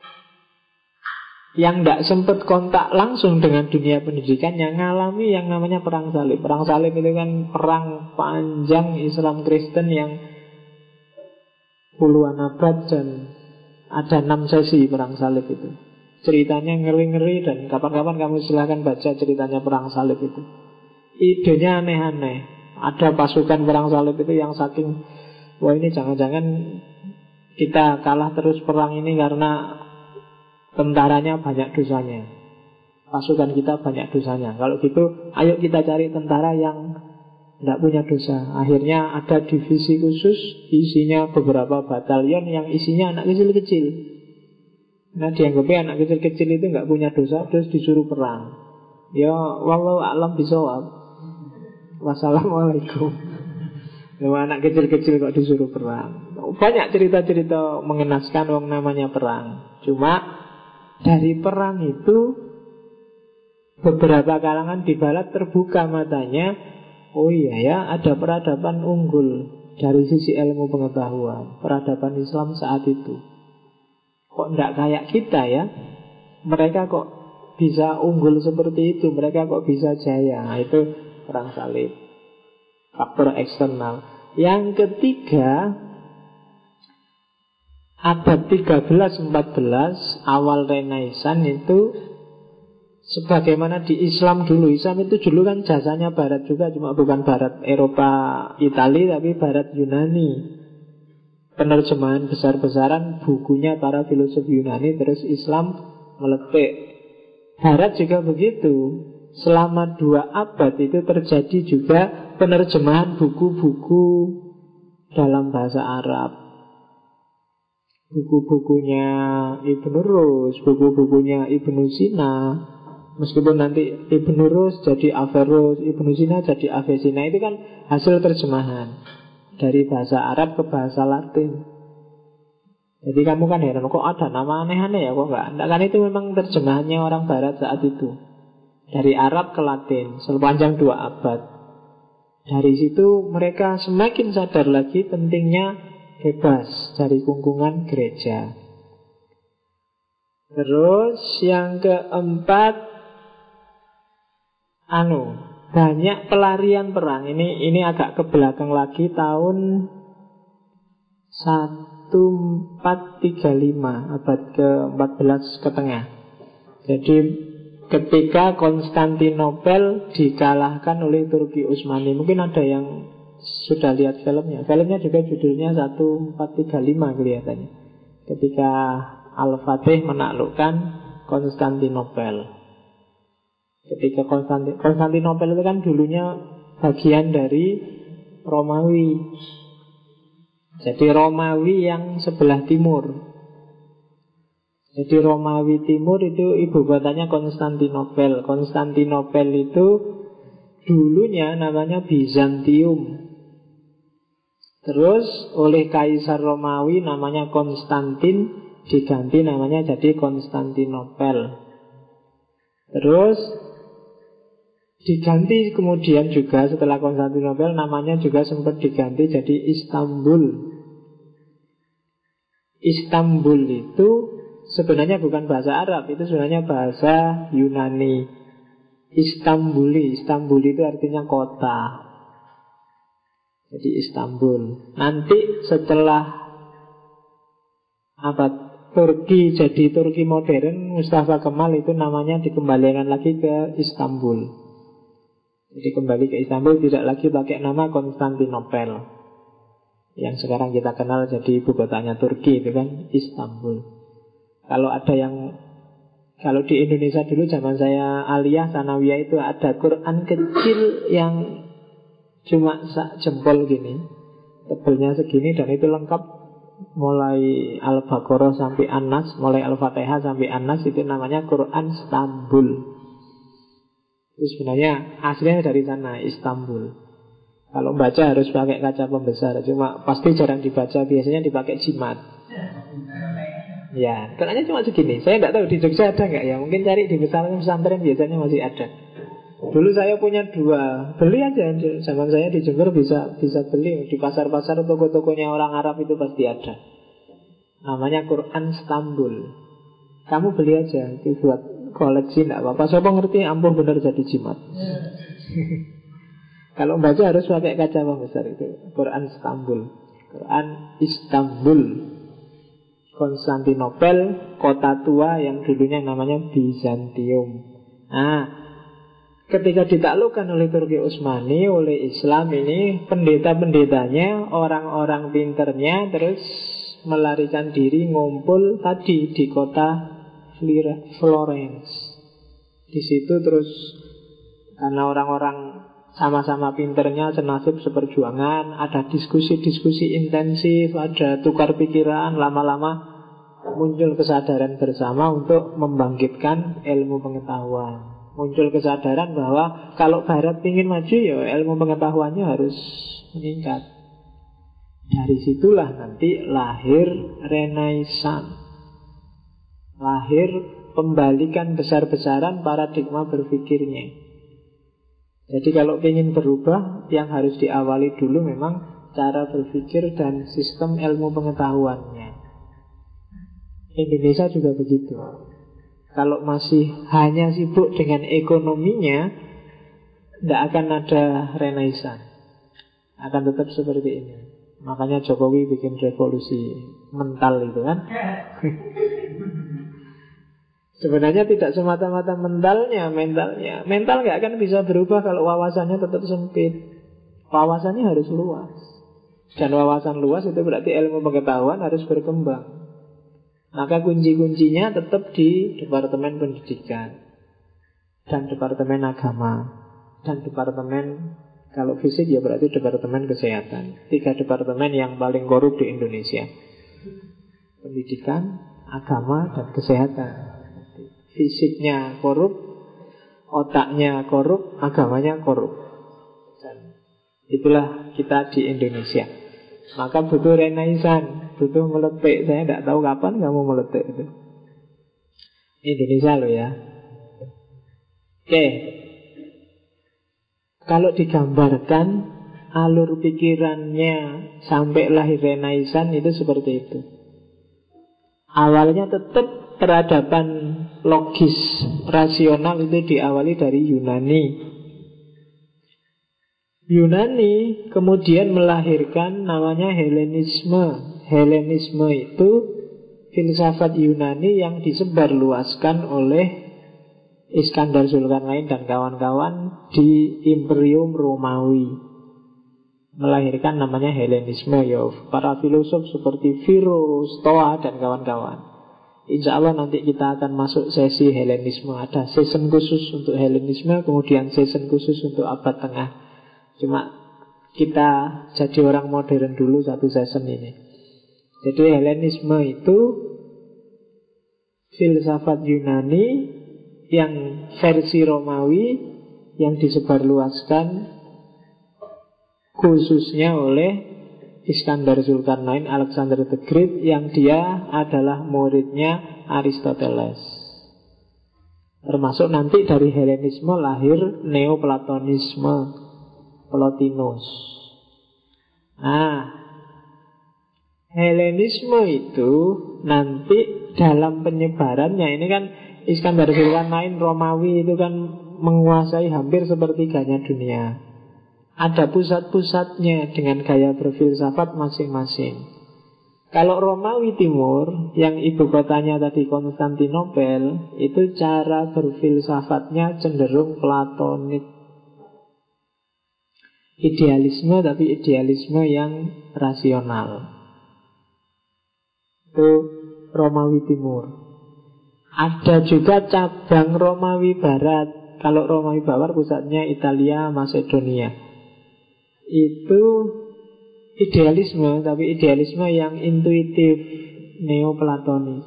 Yang tidak sempat kontak langsung dengan dunia pendidikan, yang ngalami yang namanya perang salib. Perang salib itu kan perang panjang Islam Kristen yang puluhan abad, dan ada 6 sesi perang salib itu. Ceritanya ngeri-ngeri, dan kapan-kapan kamu silahkan baca ceritanya perang salib itu. Idenya aneh-aneh. Ada pasukan perang salib itu yang saking, wah ini jangan-jangan kita kalah terus perang ini karena tentaranya banyak dosanya, pasukan kita banyak dosanya. Kalau gitu, ayo kita cari tentara yang tidak punya dosa. Akhirnya ada divisi khusus, isinya beberapa batalion yang isinya anak kecil-kecil. Nah dianggapnya anak kecil-kecil itu nggak punya dosa, terus disuruh perang. Ya wallahu a'lam bishawab. Wassalamualaikum. Anak kecil-kecil kok disuruh perang. Banyak cerita-cerita mengenaskan yang namanya perang. Cuma dari perang itu beberapa kalangan di barat terbuka matanya. Oh iya ya, ada peradaban unggul dari sisi ilmu pengetahuan, peradaban Islam saat itu. Kok tidak kayak kita ya? Mereka kok bisa unggul seperti itu, mereka kok bisa jaya. Nah, itu perang salib, faktor eksternal. Yang ketiga, abad 13-14 awal Renaissance itu, sebagaimana di Islam dulu. Islam itu dulu kan jasanya barat juga, cuma bukan barat Eropa Itali, tapi barat Yunani. Penerjemahan besar-besaran bukunya para filosof Yunani, terus Islam meletik. Barat juga begitu. Selama 2 abad itu terjadi juga penerjemahan buku-buku dalam bahasa Arab. Buku-bukunya Ibnu Rus, buku-bukunya Ibnu Sina. Meskipun nanti Ibnu Rus jadi Averroes, Ibnu Sina jadi Avicenna, itu kan hasil terjemahan dari bahasa Arab ke bahasa Latin. Jadi kamu kan heran, kok ada nama aneh-aneh ya, kok enggak? Kan itu memang terjemahannya orang Barat saat itu, dari Arab ke Latin, sepanjang 2 abad. Dari situ mereka semakin sadar lagi pentingnya bebas dari kungkungan gereja. Terus yang keempat, banyak pelarian perang. Ini agak ke belakang lagi, tahun 1435, abad ke-14 ke tengah. Jadi ketika Konstantinopel dikalahkan oleh Turki Utsmani. Mungkin ada yang sudah lihat filmnya. Filmnya juga judulnya 1435 kelihatannya. Ketika Al-Fatih menaklukkan Konstantinopel. Ketika Konstantinopel itu kan dulunya bagian dari Romawi. Jadi Romawi yang sebelah timur. Jadi Romawi Timur itu ibu kotanya Konstantinopel. Konstantinopel itu dulunya namanya Bizantium. Terus oleh Kaisar Romawi namanya Konstantin, diganti namanya jadi Konstantinopel. Terus diganti kemudian juga setelah Konstantinopel, namanya juga sempat diganti jadi Istanbul. Istanbul itu sebenarnya bukan bahasa Arab, itu sebenarnya bahasa Yunani. Istanbuli itu artinya kota. Jadi Istanbul. Nanti setelah abad Turki jadi Turki modern, Mustafa Kemal itu namanya dikembalikan lagi ke Istanbul. Jadi kembali ke Istanbul, tidak lagi pakai nama Konstantinopel, yang sekarang kita kenal jadi ibu kotanya Turki, itu kan Istanbul. Kalau di Indonesia dulu zaman saya aliyah, sanawiyah, itu ada Quran kecil yang cuma sak jempol gini, tebelnya segini, dan itu lengkap mulai Al-Baqarah sampai An-Nas, mulai Al-Fatihah sampai An-Nas, itu namanya Quran Istanbul. Itu sebenarnya aslinya dari sana, Istanbul. Kalau baca harus pakai kaca pembesar, cuma pasti jarang dibaca, biasanya dipakai jimat. Ya, Qurannya cuma segini. Saya tidak tahu di Jogja ada nggak ya. Mungkin cari di pesantren biasanya masih ada. Dulu saya punya 2, beli aja. Zaman saya di Jember bisa beli di pasar-pasar, toko-tokonya orang Arab itu pasti ada. Namanya Quran Istanbul. Kamu beli aja, itu buat koleksi tidak apa-apa. Siapa ngerti ampuh benar jadi jimat. Kalau baca harus pakai kaca pembesar itu. Quran Istanbul. Quran Istanbul. Konstantinopel, kota tua yang dulunya namanya Bizantium. Nah, ketika ditaklukkan oleh Turki Utsmani, oleh Islam ini, pendeta-pendetanya, orang-orang pinternya terus melarikan diri, ngumpul tadi di kota Florence. Di situ terus karena orang-orang sama-sama pinternya, senasib seperjuangan, ada diskusi-diskusi intensif, ada tukar pikiran, lama-lama muncul kesadaran bersama untuk membangkitkan ilmu pengetahuan. Muncul kesadaran bahwa kalau Barat ingin maju, ya ilmu pengetahuannya harus meningkat. Dari situlah nanti lahir Renaissance, lahir pembalikan besar-besaran paradigma berpikirnya. Jadi kalau ingin berubah, yang harus diawali dulu memang cara berpikir dan sistem ilmu pengetahuannya. Indonesia juga begitu. Kalau masih hanya sibuk dengan ekonominya, tidak akan ada Renaissance. Akan tetap seperti ini. Makanya Jokowi bikin revolusi mental itu kan. Sebenarnya tidak semata-mata mentalnya. Mental nggak akan bisa berubah kalau wawasannya tetap sempit. Wawasannya harus luas. Dan wawasan luas itu berarti ilmu pengetahuan harus berkembang. Maka kunci-kuncinya tetap di Departemen Pendidikan dan Departemen Agama dan Departemen, kalau fisik ya berarti Departemen Kesehatan. 3 departemen yang paling korup di Indonesia: Pendidikan, Agama, dan Kesehatan. Fisiknya korup, otaknya korup, agamanya korup. Dan itulah kita di Indonesia. Maka butuh Renaissance, butuh meletik. Saya tidak tahu kapan kamu meletik itu. Indonesia loh ya. Oke. Kalau digambarkan alur pikirannya sampai lahir Renaissance itu seperti itu. Awalnya tetap peradaban logis, rasional itu diawali dari Yunani. Yunani kemudian melahirkan namanya Helenisme. Helenisme itu filsafat Yunani yang disebarluaskan oleh Iskandar Zulkarnain dan kawan-kawan di Imperium Romawi. Melahirkan namanya Helenisme ya. Para filosof seperti Pyrrho, Stoa, dan kawan-kawan. Insya Allah nanti kita akan masuk sesi Helenisme. Ada season khusus untuk Helenisme, kemudian season khusus untuk abad tengah. Cuma kita jadi orang modern dulu satu season ini. Jadi Helenisme itu filsafat Yunani yang versi Romawi yang disebarluaskan khususnya oleh Iskandar Zulkarnain, Alexander the Great, yang dia adalah muridnya Aristoteles. Termasuk nanti dari Helenisme lahir Neoplatonisme, Plotinus. Nah, Helenisme itu nanti dalam penyebarannya, ini kan Iskandar Zulkarnain Romawi itu kan menguasai hampir sepertiganya dunia. Ada pusat-pusatnya dengan gaya berfilsafat masing-masing. Kalau Romawi Timur, yang ibu kotanya tadi Konstantinopel, itu cara berfilsafatnya cenderung platonik. Idealisme, tapi idealisme yang rasional. Itu Romawi Timur. Ada juga cabang Romawi Barat. Kalau Romawi Barat pusatnya Italia, Macedonia. Itu idealisme, tapi idealisme yang intuitif, neoplatonis.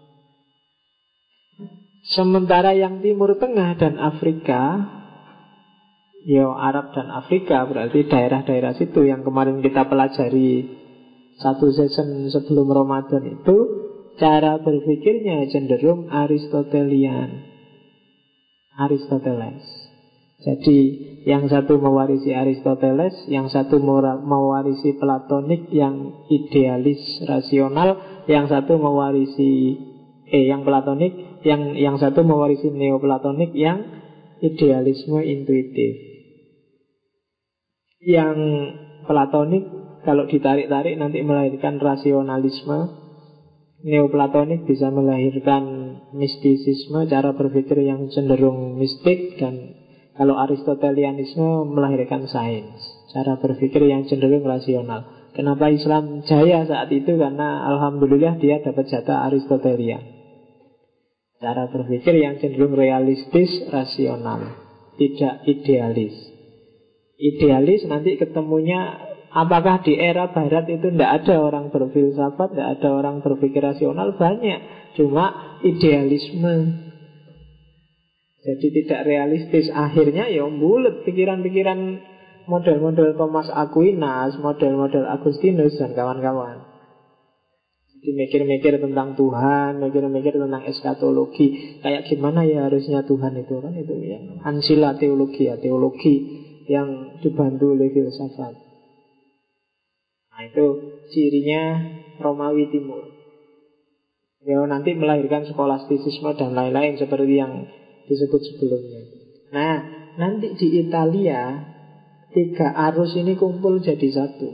Sementara yang Timur Tengah dan Afrika, Arab dan Afrika, berarti daerah-daerah situ yang kemarin kita pelajari satu season sebelum Ramadan itu, cara berpikirnya cenderung Aristotelian, Aristoteles. Jadi yang satu mewarisi Aristoteles, yang satu mewarisi platonik yang idealis rasional, yang satu mewarisi yang platonik, yang satu mewarisi neoplatonik yang idealisme intuitif. Yang platonik kalau ditarik-tarik nanti melahirkan rasionalisme. Neoplatonik bisa melahirkan mistisisme, cara berpikir yang cenderung mistik. Dan kalau Aristotelianisme melahirkan sains, cara berpikir yang cenderung rasional. Kenapa Islam jaya saat itu? Karena alhamdulillah dia dapat jatah Aristotelian. Cara berpikir yang cenderung realistis, rasional, tidak idealis. Idealis nanti ketemunya, apakah di era barat itu tidak ada orang berfilsafat, tidak ada orang berpikir rasional? Banyak, cuma idealisme. Jadi tidak realistis. Akhirnya ya bulet pikiran-pikiran model-model Thomas Aquinas, model-model Agustinus dan kawan-kawan. Jadi mikir-mikir tentang Tuhan, mikir-mikir tentang eskatologi. Kayak gimana ya harusnya Tuhan itu, kan itu ya. Ansila teologi, ya, teologi yang dibantu oleh filsafat. Nah itu cirinya Romawi Timur. Ya nanti melahirkan skolastisisme dan lain-lain seperti yang disebut sebelumnya. Nah nanti di Italia tiga arus ini kumpul jadi satu.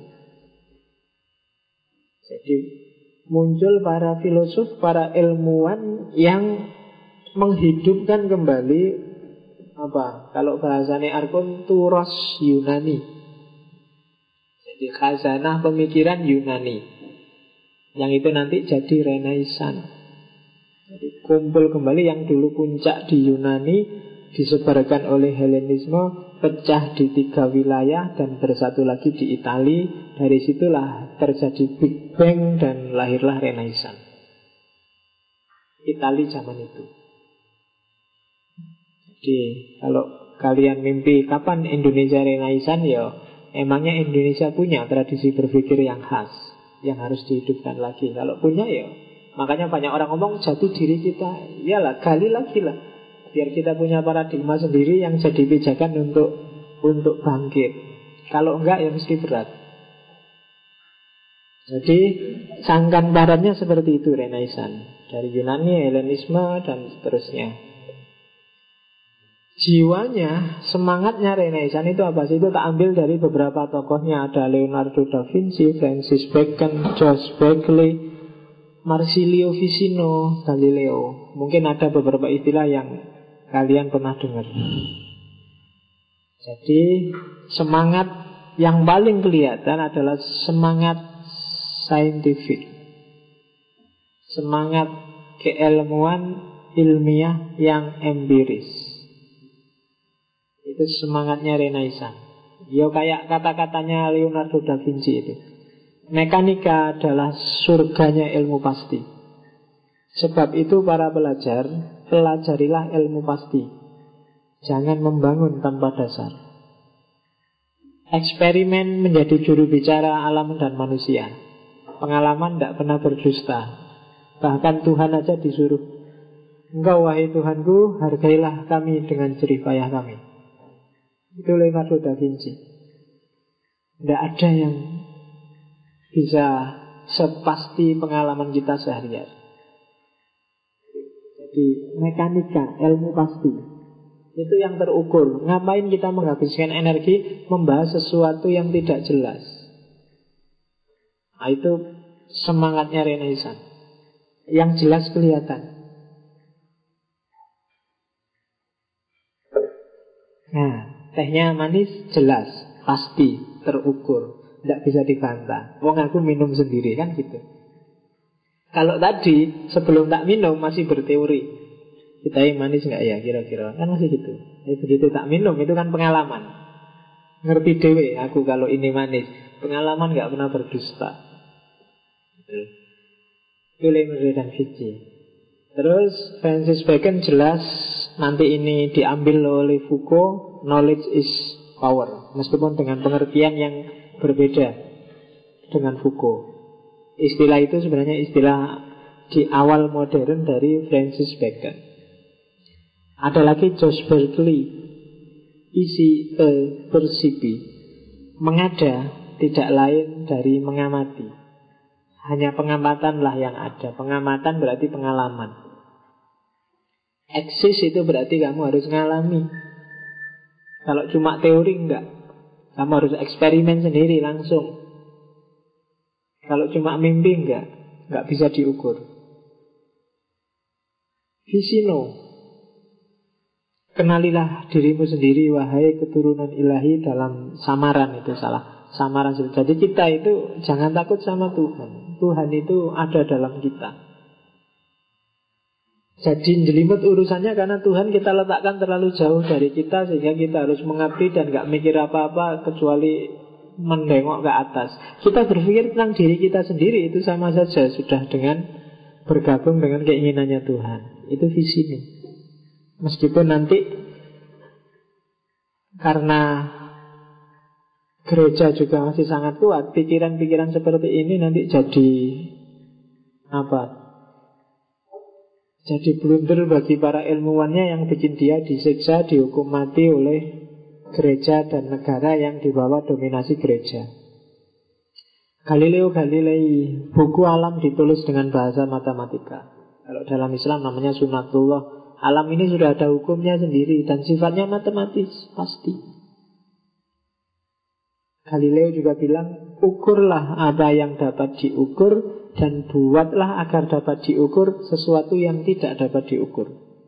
Jadi muncul para filosof, para ilmuwan yang menghidupkan kembali apa? Kalau bahasanya Arkun, turos Yunani. Jadi khazanah pemikiran Yunani. Yang itu nanti jadi Renaissance. Jadi kumpul kembali yang dulu puncak di Yunani, disebarkan oleh Helenisme, pecah di 3 wilayah dan bersatu lagi di Italia. Dari situlah terjadi Big Bang dan lahirlah Renaissance. Italia zaman itu. Jadi kalau kalian mimpi kapan Indonesia Renaissance, ya emangnya Indonesia punya tradisi berpikir yang khas, yang harus dihidupkan lagi. Kalau punya ya, makanya banyak orang ngomong jati diri kita. Iyalah, gali lagi lah, biar kita punya paradigma sendiri yang jadi pijakan untuk bangkit. Kalau enggak ya mesti berat. Jadi sangkan baratnya seperti itu Renaissance. Dari Yunani, Helenisme dan seterusnya. Jiwanya, semangatnya Renaissance itu apa sih? Itu tak ambil dari beberapa tokohnya. Ada Leonardo da Vinci, Francis Bacon, George Berkeley, Marsilio Ficino, Galileo. Mungkin ada beberapa istilah yang kalian pernah dengar. Jadi semangat yang paling kelihatan adalah semangat saintifik, semangat keilmuan ilmiah yang empiris. Itu semangatnya Renaissance. Ya kayak kata-katanya Leonardo da Vinci itu. Mekanika adalah surganya ilmu pasti. Sebab itu para pelajar, pelajarilah ilmu pasti. Jangan membangun tanpa dasar. Eksperimen menjadi juru bicara alam dan manusia. Pengalaman tidak pernah berdusta. Bahkan Tuhan aja disuruh, engkau wahai Tuhanku, hargailah kami dengan jerih payah kami. Itu Leonardo da Vinci. Tidak ada yang bisa sepasti pengalaman kita sehari-hari. Jadi mekanika, ilmu pasti, itu yang terukur. Ngapain kita menghabiskan energi membahas sesuatu yang tidak jelas? Nah, itu semangatnya Renaissance yang jelas kelihatan. Nah, tehnya manis jelas, pasti, terukur, tidak bisa dibantah. Wong aku minum sendiri kan gitu. Kalau tadi sebelum tak minum masih berteori, kita yang manis nggak ya kira-kira, kan masih gitu. Begitu tak minum itu kan pengalaman. Ngerti dewe aku kalau ini manis. Pengalaman nggak pernah berdusta. Itu Lemery dan Vici. Terus Francis Bacon jelas nanti ini diambil oleh Foucault, knowledge is power, meskipun dengan pengertian yang berbeda dengan Foucault. Istilah itu sebenarnya istilah di awal modern dari Francis Bacon. Ada lagi George Berkeley, isi percipi, mengada tidak lain dari mengamati. Hanya pengamatanlah yang ada. Pengamatan berarti pengalaman. Eksis itu berarti kamu harus ngalami. Kalau cuma teori enggak. Kamu harus eksperimen sendiri langsung. Kalau cuma mimpi enggak bisa diukur. Visino, kenalilah dirimu sendiri wahai keturunan ilahi dalam samaran. Itu salah, samaran. Jadi kita itu jangan takut sama Tuhan. Tuhan itu ada dalam kita. Jadi jelimet urusannya karena Tuhan kita letakkan terlalu jauh dari kita, sehingga kita harus mengabdi dan gak mikir apa-apa kecuali menengok ke atas. Kita berpikir tentang diri kita sendiri itu sama saja sudah dengan bergabung dengan keinginannya Tuhan. Itu visinya. Meskipun nanti karena gereja juga masih sangat kuat, pikiran-pikiran seperti ini nanti jadi apa? Jadi blunder bagi para ilmuwannya yang bikin dia disiksa, dihukum mati oleh gereja dan negara yang di bawah dominasi gereja. Galileo Galilei, buku alam ditulis dengan bahasa matematika. Kalau dalam Islam namanya sunatullah. Alam ini sudah ada hukumnya sendiri dan sifatnya matematis, pasti. Galileo juga bilang, ukurlah apa yang dapat diukur dan buatlah agar dapat diukur sesuatu yang tidak dapat diukur.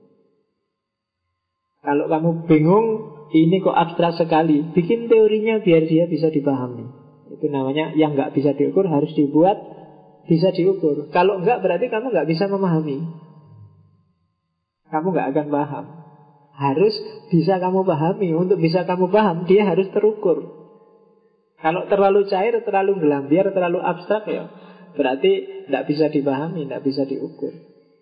Kalau kamu bingung, ini kok abstrak sekali, bikin teorinya biar dia bisa dipahami. Itu namanya yang nggak bisa diukur harus dibuat bisa diukur. Kalau enggak berarti kamu nggak bisa memahami. Kamu nggak akan paham. Harus bisa kamu pahami. Untuk bisa kamu paham, dia harus terukur. Kalau terlalu cair, terlalu gelambiar, terlalu abstrak ya berarti tidak bisa dipahami, tidak bisa diukur.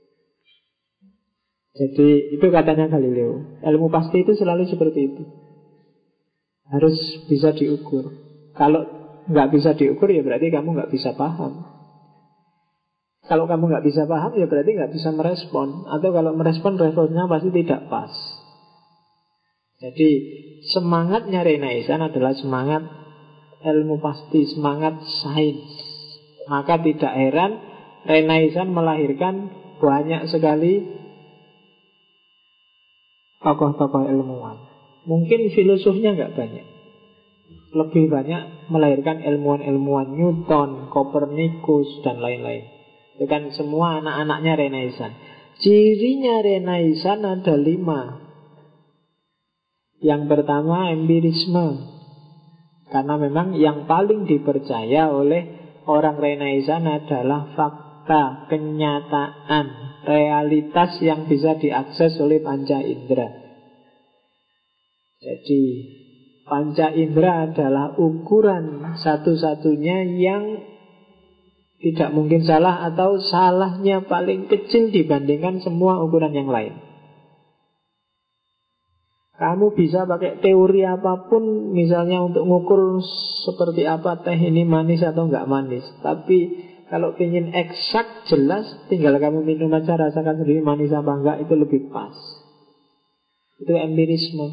Jadi itu katanya Galileo. Ilmu pasti itu selalu seperti itu. Harus bisa diukur. Kalau nggak bisa diukur ya berarti kamu nggak bisa paham. Kalau kamu nggak bisa paham ya berarti nggak bisa merespon. Atau kalau merespon responnya pasti tidak pas. Jadi semangatnya Renaissance adalah semangat ilmu pasti, semangat sains. Maka tidak heran Renaissance melahirkan banyak sekali tokoh-tokoh ilmuwan. Mungkin filosofnya nggak banyak. Lebih banyak melahirkan ilmuwan-ilmuwan Newton, Copernicus, dan lain-lain. Itu kan semua anak-anaknya Renaissance. Cirinya Renaissance ada 5. Yang pertama empirisme. Karena memang yang paling dipercaya oleh orang Renaissance adalah fakta, kenyataan, realitas yang bisa diakses oleh panca indera. Jadi panca indera adalah ukuran satu-satunya yang tidak mungkin salah atau salahnya paling kecil dibandingkan semua ukuran yang lain. Kamu bisa pakai teori apapun, misalnya untuk ngukur seperti apa teh ini manis atau enggak manis. Tapi kalau ingin eksak, jelas, tinggal kamu minum aja, rasakan sendiri manis apa enggak, itu lebih pas. Itu empirisme.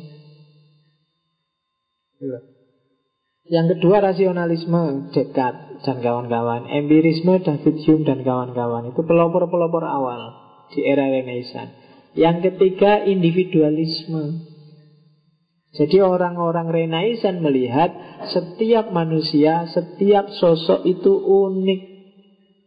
Yang kedua rasionalisme, Descartes dan kawan-kawan. Empirisme, David Hume dan kawan-kawan. Itu pelopor-pelopor awal di era Renaissance. Yang ketiga individualisme. Jadi orang-orang Renaissance melihat setiap manusia, setiap sosok itu unik.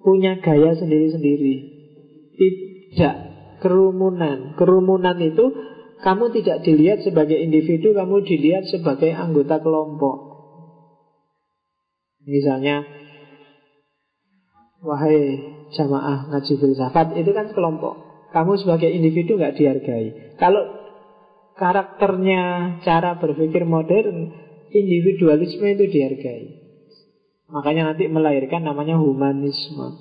punya gaya sendiri-sendiri. Tidak kerumunan. Kerumunan itu kamu tidak dilihat sebagai individu, kamu dilihat sebagai anggota kelompok. Misalnya, wahai jamaah ngaji filsafat, itu kan kelompok. Kamu sebagai individu nggak dihargai. Kalau karakternya, cara berpikir modern, individualisme itu dihargai. Makanya nanti melahirkan namanya humanisme.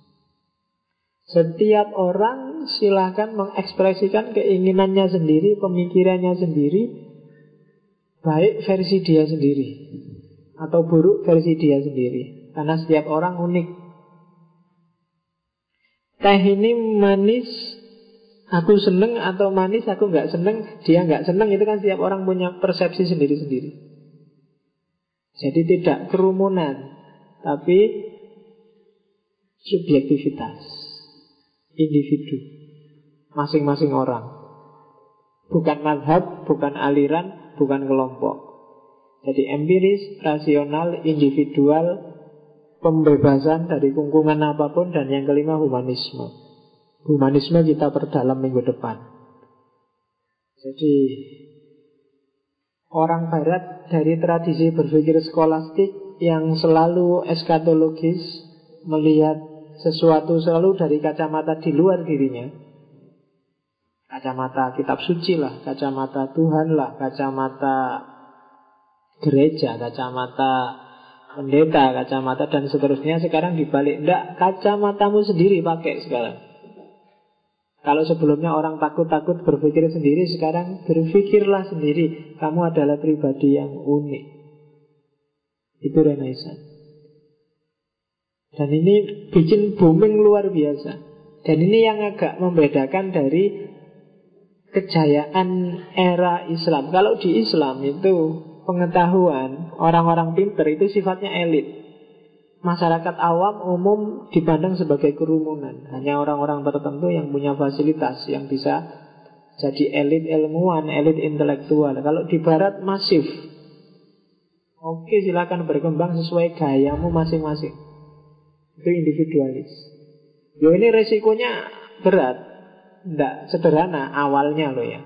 Setiap orang silakan mengekspresikan keinginannya sendiri, pemikirannya sendiri, baik versi dia sendiri atau buruk versi dia sendiri. Karena setiap orang unik. Teh ini manis, aku seneng, atau manis aku nggak seneng, dia nggak seneng, itu kan setiap orang punya persepsi sendiri-sendiri. Jadi tidak kerumunan, tapi subjektivitas individu masing-masing orang. Bukan mazhab, bukan aliran, bukan kelompok. Jadi empiris, rasional, individual, pembebasan dari kungkungan apapun. Dan yang kelima humanisme. Humanisme kita perdalam minggu depan. Jadi orang barat dari tradisi berpikir skolastik yang selalu eskatologis, melihat sesuatu selalu dari kacamata di luar dirinya, kacamata kitab suci lah, kacamata Tuhan lah, kacamata gereja, kacamata pendeta, kacamata dan seterusnya. Sekarang dibalik, enggak, kacamatamu sendiri pakai sekarang. Kalau sebelumnya orang takut-takut berpikir sendiri, sekarang berpikirlah sendiri. Kamu adalah pribadi yang unik. Itu Renaissance. Dan ini bikin booming luar biasa. Dan ini yang agak membedakan dari kejayaan era Islam. Kalau di Islam itu pengetahuan, orang-orang pinter itu sifatnya elit. Masyarakat awam umum dipandang sebagai kerumunan. Hanya orang-orang tertentu yang punya fasilitas, yang bisa jadi elit ilmuwan, elit intelektual. Kalau di barat masif. Oke, silakan berkembang sesuai gayamu masing-masing. Itu individualis. Ini resikonya berat, tidak sederhana awalnya loh ya.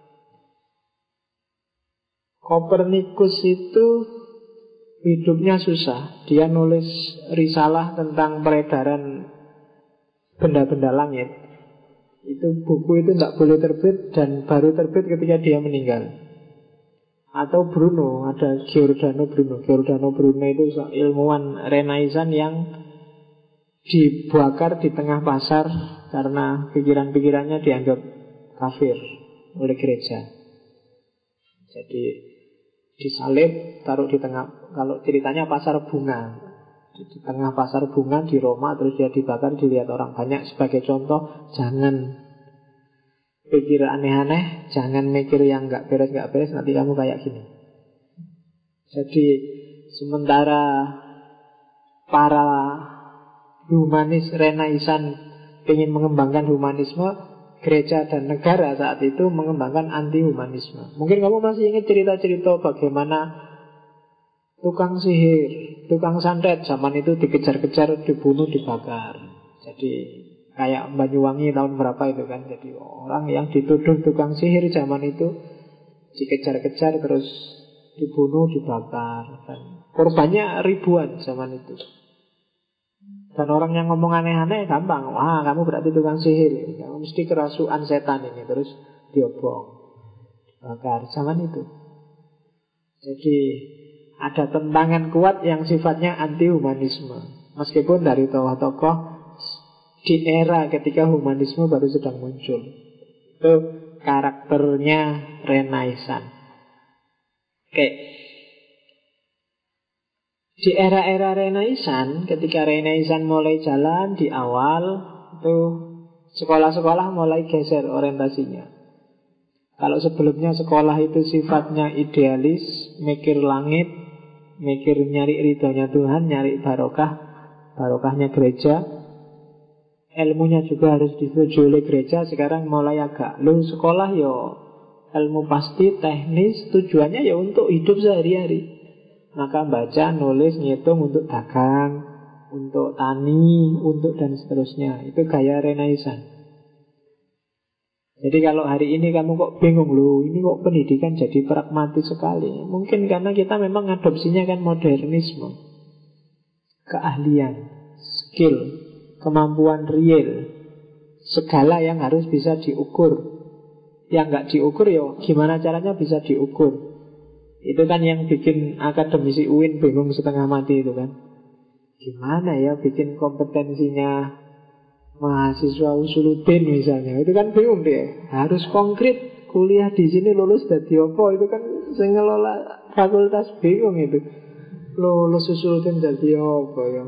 Kopernikus itu hidupnya susah. Dia nulis risalah tentang peredaran benda-benda langit. Itu buku itu tidak boleh terbit dan baru terbit ketika dia meninggal. Atau Bruno, ada Giordano Bruno. Giordano Bruno itu ilmuwan Renaissance yang dibakar di tengah pasar karena pikiran-pikirannya dianggap kafir oleh gereja. Jadi disalib, taruh di tengah. Kalau ceritanya pasar bunga, di tengah pasar bunga di Roma, terus dia dibakar, dilihat orang banyak. Sebagai contoh, jangan pikir aneh-aneh, jangan mikir yang gak beres, nanti kamu kayak gini. Jadi sementara para humanis Renaissance ingin mengembangkan humanisme, gereja dan negara saat itu mengembangkan anti-humanisme. Mungkin kamu masih ingat cerita-cerita bagaimana tukang sihir, tukang santet zaman itu dikejar-kejar, dibunuh, dibakar. Jadi kayak Banyuwangi tahun berapa itu kan. Jadi orang yang dituduh tukang sihir zaman itu dikejar-kejar, terus dibunuh, dibakar. Dan korbannya ribuan zaman itu. Dan orang yang ngomong aneh-aneh gampang. Wah, kamu berarti tukang sihir, kamu mesti kerasukan setan ini. Terus diobong, bakar zaman itu. Jadi ada tentangan kuat yang sifatnya anti-humanisme. Meskipun dari tokoh-tokoh di era ketika humanisme baru sedang muncul. Itu karakternya Renaissance. Oke. Di era-era Renaissance, ketika Renaissance mulai jalan di awal, itu sekolah-sekolah mulai geser orientasinya. Kalau sebelumnya sekolah itu sifatnya idealis, mikir langit, mikir nyari ridhonya Tuhan, nyari barokahnya gereja, ilmunya juga harus disetujui oleh gereja. Sekarang mulai agak, sekolah yo ilmu pasti, teknis, tujuannya ya untuk hidup sehari-hari. Maka baca, nulis, ngitung untuk dagang, untuk tani, untuk dan seterusnya. Itu gaya Renaissance. Jadi kalau hari ini kamu kok bingung, loh ini kok pendidikan jadi pragmatis sekali. Mungkin karena kita memang adopsinya kan modernisme. Keahlian, skill, kemampuan real, segala yang harus bisa diukur. Yang nggak diukur ya gimana caranya bisa diukur. Itu kan yang bikin akademisi UIN bingung setengah mati itu kan. Gimana ya bikin kompetensinya mahasiswa Usuluddin misalnya, itu kan bingung dia. Harus konkret, kuliah di sini lulus dadi apa, itu kan sing ngelola fakultas bingung itu. Lulus Usuluddin dadi apa ya?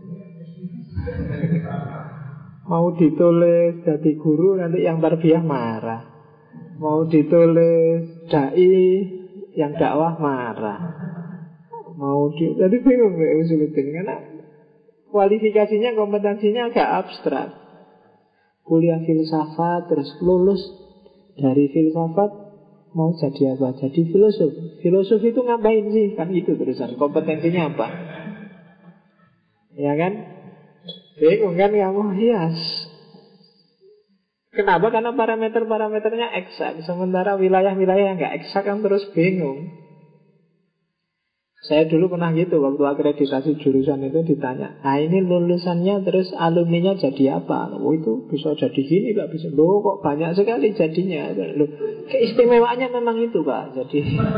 Mau ditulis dadi guru nanti yang tarbiyah marah. Mau ditulis dai yang dakwah marah. Jadi bingung ya Usuluddin karena kualifikasinya, kompetensinya agak abstrak. Kuliah filsafat, terus lulus dari filsafat mau jadi apa? Jadi filosof. Filosof itu ngapain sih? Kan itu terusan, kompetensinya apa? Ya kan? Bingung kan kamu? Hias. Kenapa? Karena parameter-parameternya eksak. Sementara wilayah-wilayah yang gak eksak kan terus bingung. Saya dulu pernah gitu, waktu akreditasi jurusan itu ditanya, nah ini lulusannya terus alumninya jadi apa? Oh itu bisa jadi gini Pak, bisa. Loh kok banyak sekali jadinya. Loh, keistimewaannya memang itu Pak. Jadi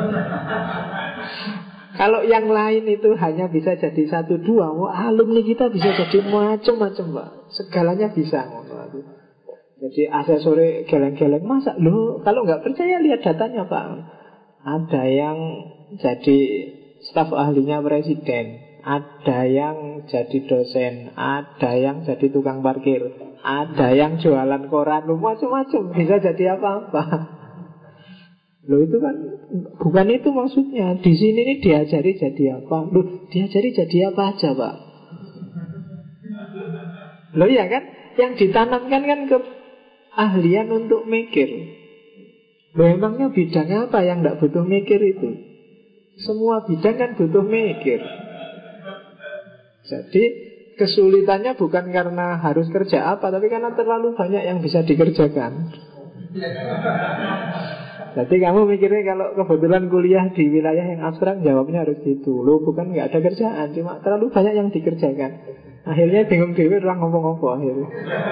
kalau yang lain itu hanya bisa jadi 1-2, alumni kita bisa jadi macam-macam Pak. Segalanya bisa. Jadi asesore geleng-geleng, masa? Loh kalau nggak percaya lihat datanya Pak. Ada yang jadi staf ahlinya presiden, ada yang jadi dosen, ada yang jadi tukang parkir, ada yang jualan koran, macam-macam, bisa jadi apa-apa. Loh itu kan bukan itu maksudnya. Di sini ini diajari jadi apa? Loh diajari jadi apa aja Pak? Loh ya kan, yang ditanamkan kan keahlian untuk mikir. Loh emangnya bidang apa yang tidak butuh mikir itu? Semua bidang kan butuh mikir. Jadi kesulitannya bukan karena harus kerja apa, tapi karena terlalu banyak yang bisa dikerjakan. Jadi kamu mikirnya kalau kebetulan kuliah di wilayah yang abstrak, jawabnya harus gitu. Loh bukan nggak ada kerjaan, cuma terlalu banyak yang dikerjakan. Akhirnya bingung dewe orang ngomong-ngomong akhirnya.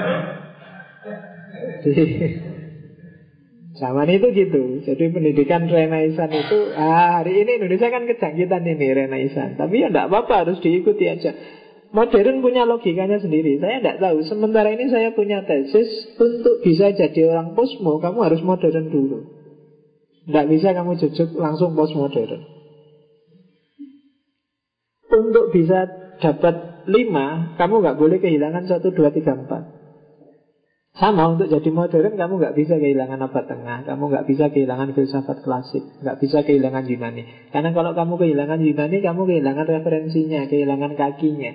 Jadi zaman itu gitu. Jadi pendidikan Renaissance itu hari ini Indonesia kan kejangkitan ini Renaissance. Tapi ya tidak apa-apa, harus diikuti aja. Modern punya logikanya sendiri. Saya tidak tahu. Sementara ini saya punya tesis, untuk bisa jadi orang posmo kamu harus modern dulu. Tidak bisa kamu jujuk langsung postmodern. Untuk bisa dapat 5, kamu nggak boleh kehilangan 1, 2, 3, 4. Sama untuk jadi modern, kamu nggak bisa kehilangan abad tengah, kamu nggak bisa kehilangan filsafat klasik, nggak bisa kehilangan Yunani. Karena kalau kamu kehilangan Yunani, kamu kehilangan referensinya, kehilangan kakinya.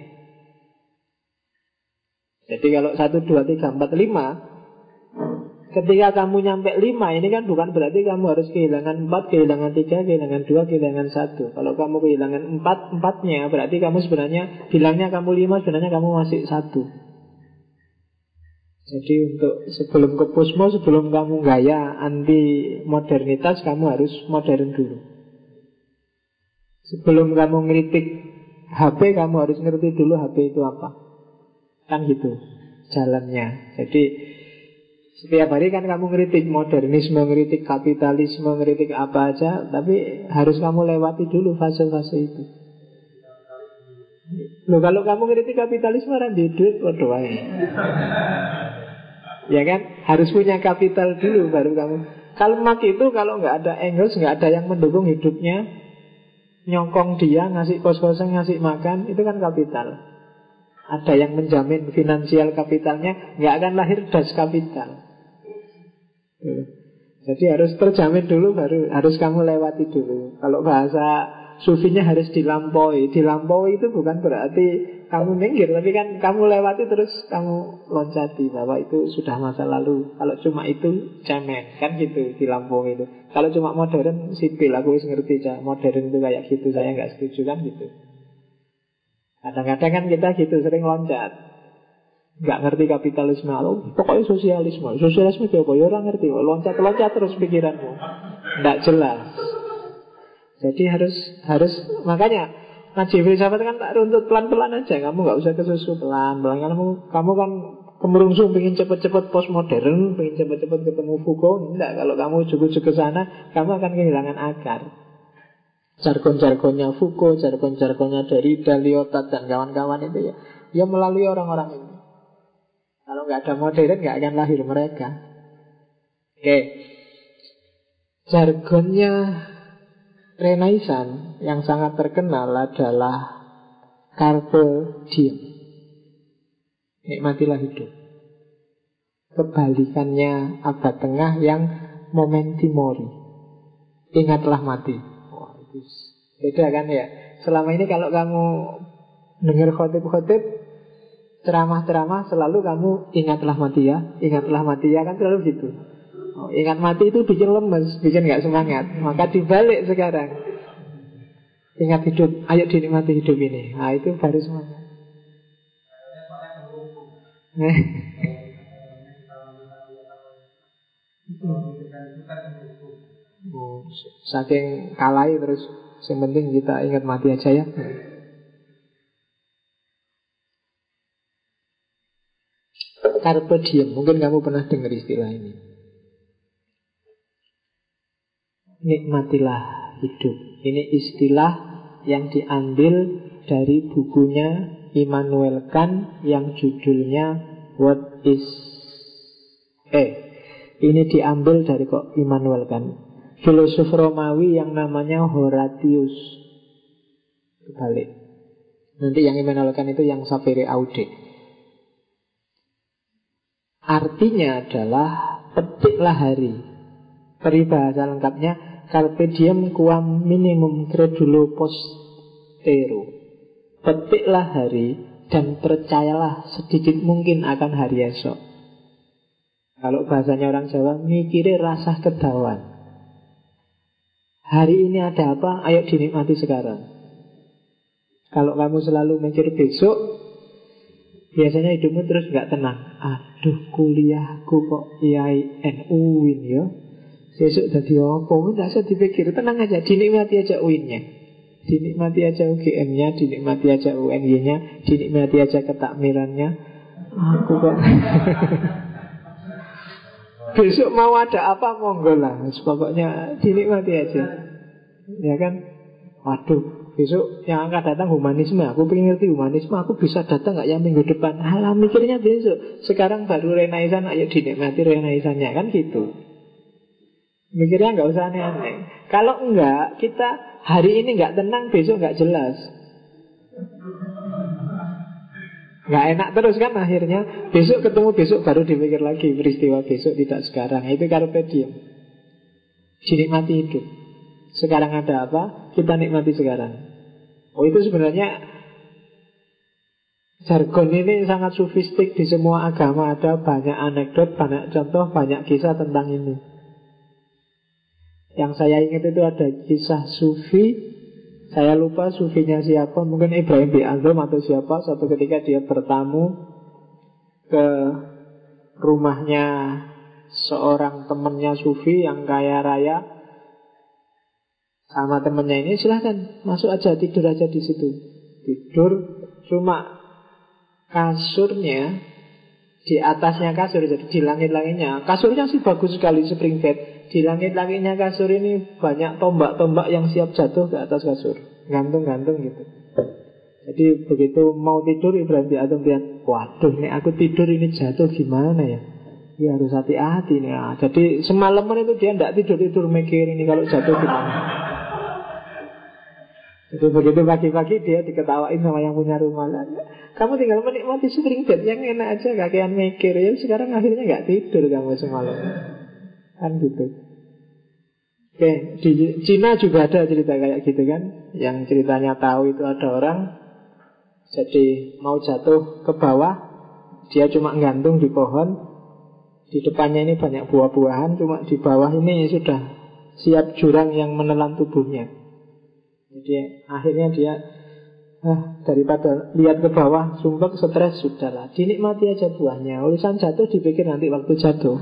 Jadi kalau 1, 2, 3, 4, 5, ketika kamu nyampe 5, ini kan bukan berarti kamu harus kehilangan 4, kehilangan 3, kehilangan 2, kehilangan 1. Kalau kamu kehilangan 4, 4-nya berarti kamu sebenarnya, bilangnya kamu 5, sebenarnya kamu masih 1. Jadi untuk sebelum ke posmo, sebelum kamu gaya anti modernitas, kamu harus modern dulu. Sebelum kamu ngeritik HP, kamu harus ngerti dulu HP itu apa. Kan gitu jalannya. Jadi setiap hari kan kamu ngeritik modernisme, ngeritik kapitalisme, ngeritik apa aja, tapi harus kamu lewati dulu fase-fase itu. Loh kalau kamu ngeritik kapitalisme kan di duit waduh aja. Ya kan, harus punya kapital dulu baru kamu. Karl Marx itu kalau nggak ada Engels, nggak ada yang mendukung hidupnya, nyokong dia, ngasih kos-kosan, ngasih makan, itu kan kapital. Ada yang menjamin finansial kapitalnya, nggak akan lahir das kapital. Jadi harus terjamin dulu, baru harus kamu lewati dulu. Kalau bahasa sufinya harus dilampaui. Dilampaui itu bukan berarti kamu minggir, tapi kan kamu lewati terus kamu loncati bahwa itu sudah masa lalu. Kalau cuma itu cemen, kan gitu dilampaui itu. Kalau cuma modern sipil, aku wis ngerti modern itu kayak gitu, saya nggak setuju kan gitu. Kadang-kadang kan kita gitu, sering loncat. Nggak ngerti kapitalisme, pokoknya sosialisme. Sosialisme itu apa? Ya orang ngerti, loncat-loncat terus pikiranmu. Nggak jelas. Jadi harus makanya ngaji filsafat kan tak runtut pelan-pelan aja. Kamu nggak usah kesusu pelan-pelan. Kamu kan kemerungsung pengen cepet-cepet postmodern, pengen cepet-cepet ketemu Foucault. Enggak, kalau kamu ujuk-ujuk ke sana, kamu akan kehilangan akar. Jargon-jargonnya Foucault, jargon-jargonnya Derrida, Lyotard dan kawan-kawan itu ya melalui orang-orang ini. Kalau nggak ada modern, nggak akan lahir mereka. Oke. Jargonnya Renaissance yang sangat terkenal adalah carpe diem. Nikmatilah hidup. Kebalikannya abad tengah yang momenti mori. Ingatlah mati. Wah, itu beda kan ya. Selama ini kalau kamu dengar khotib-khotib, ceramah-ceramah, selalu kamu ingatlah mati ya, kan selalu gitu. Ingat mati itu bikin lemes, bikin gak semangat. Maka dibalik sekarang, ingat hidup, ayo dinikmati hidup ini. Nah itu baru semangat. Saking kalai terus, yang penting kita ingat mati aja ya. Carpe diem, mungkin kamu pernah dengar istilah ini. Nikmatilah hidup. Ini istilah yang diambil dari bukunya Immanuel Kant yang judulnya What is Ini diambil dari kok Immanuel Kant, filosof Romawi yang namanya Horatius. Kebalik. Nanti yang Immanuel Kant itu yang Sapere Aude. Artinya adalah petiklah hari. Peribahasa lengkapnya carpe diem quam minimum credulo postero. Petiklah hari dan percayalah sedikit mungkin akan hari esok. Kalau bahasanya orang Jawa, mikire rasa kedawan. Hari ini ada apa? Ayo dinikmati sekarang. Kalau kamu selalu mikir besok, biasanya hidupmu terus gak tenang. Aduh, kuliahku kok IAIN UIN ya. Besok tadi apa? Tidak usah dipikir, tenang aja, dinikmati aja UIN-nya, dinikmati aja UGM-nya, dinikmati aja UNY-nya, dinikmati aja ketakmirannya. Aku kok besok mau ada apa monggo lah, pokoknya dinikmati aja, ya kan? Waduh, besok yang akan datang humanisme, aku pengen ngerti humanisme, aku bisa datang nggak ya minggu depan? Alah, mikirnya besok. Sekarang baru Renaissance, ayo dinikmati Renaissance-nya, kan gitu. Mikirnya nggak usah aneh-aneh. Kalau enggak, kita hari ini nggak tenang, besok nggak jelas. Nggak enak terus kan akhirnya. Besok ketemu besok, baru dipikir lagi peristiwa besok, tidak sekarang. Itu carpe diem. Dinikmati hidup. Sekarang ada apa, kita nikmati sekarang. Oh, itu sebenarnya jargon ini sangat sofistik. Di semua agama ada banyak anekdot, banyak contoh, banyak kisah tentang ini. Yang saya ingat itu ada kisah sufi. Saya lupa sufinya siapa, mungkin Ibrahim bin Azam atau siapa. Suatu ketika dia bertamu ke rumahnya seorang temannya sufi yang kaya raya. Sama temannya ini, silahkan masuk aja, tidur aja di situ. Tidur, cuma kasurnya di atasnya kasur, jadi di langit-langitnya kasurnya sih bagus sekali, spring bed. Di langit-langitnya kasur ini banyak tombak-tombak yang siap jatuh ke atas kasur, gantung-gantung gitu. Jadi begitu mau tidur, Ibrahim bin Adham lihat, waduh, nih aku tidur ini jatuh gimana ya? Ya harus hati-hati nih. Nah, jadi semalaman itu dia tidak tidur-tidur mikir ini kalau jatuh gimana. Jadi begitu pagi-pagi dia diketawain sama yang punya rumah. Kamu tinggal menikmati spring bed yang enak aja, kakean mikir ya. Sekarang akhirnya nggak tidur kamu semalam. Kan gitu. Oke, di Cina juga ada cerita kayak gitu kan. Yang ceritanya tahu itu ada orang jadi mau jatuh ke bawah, dia cuma gantung di pohon. Di depannya ini banyak buah-buahan, cuma di bawah ini sudah siap jurang yang menelan tubuhnya. Jadi akhirnya dia Daripada lihat ke bawah, sumpek, stres, sudahlah, dinikmati aja buahnya. Urusan jatuh dipikir nanti waktu jatuh.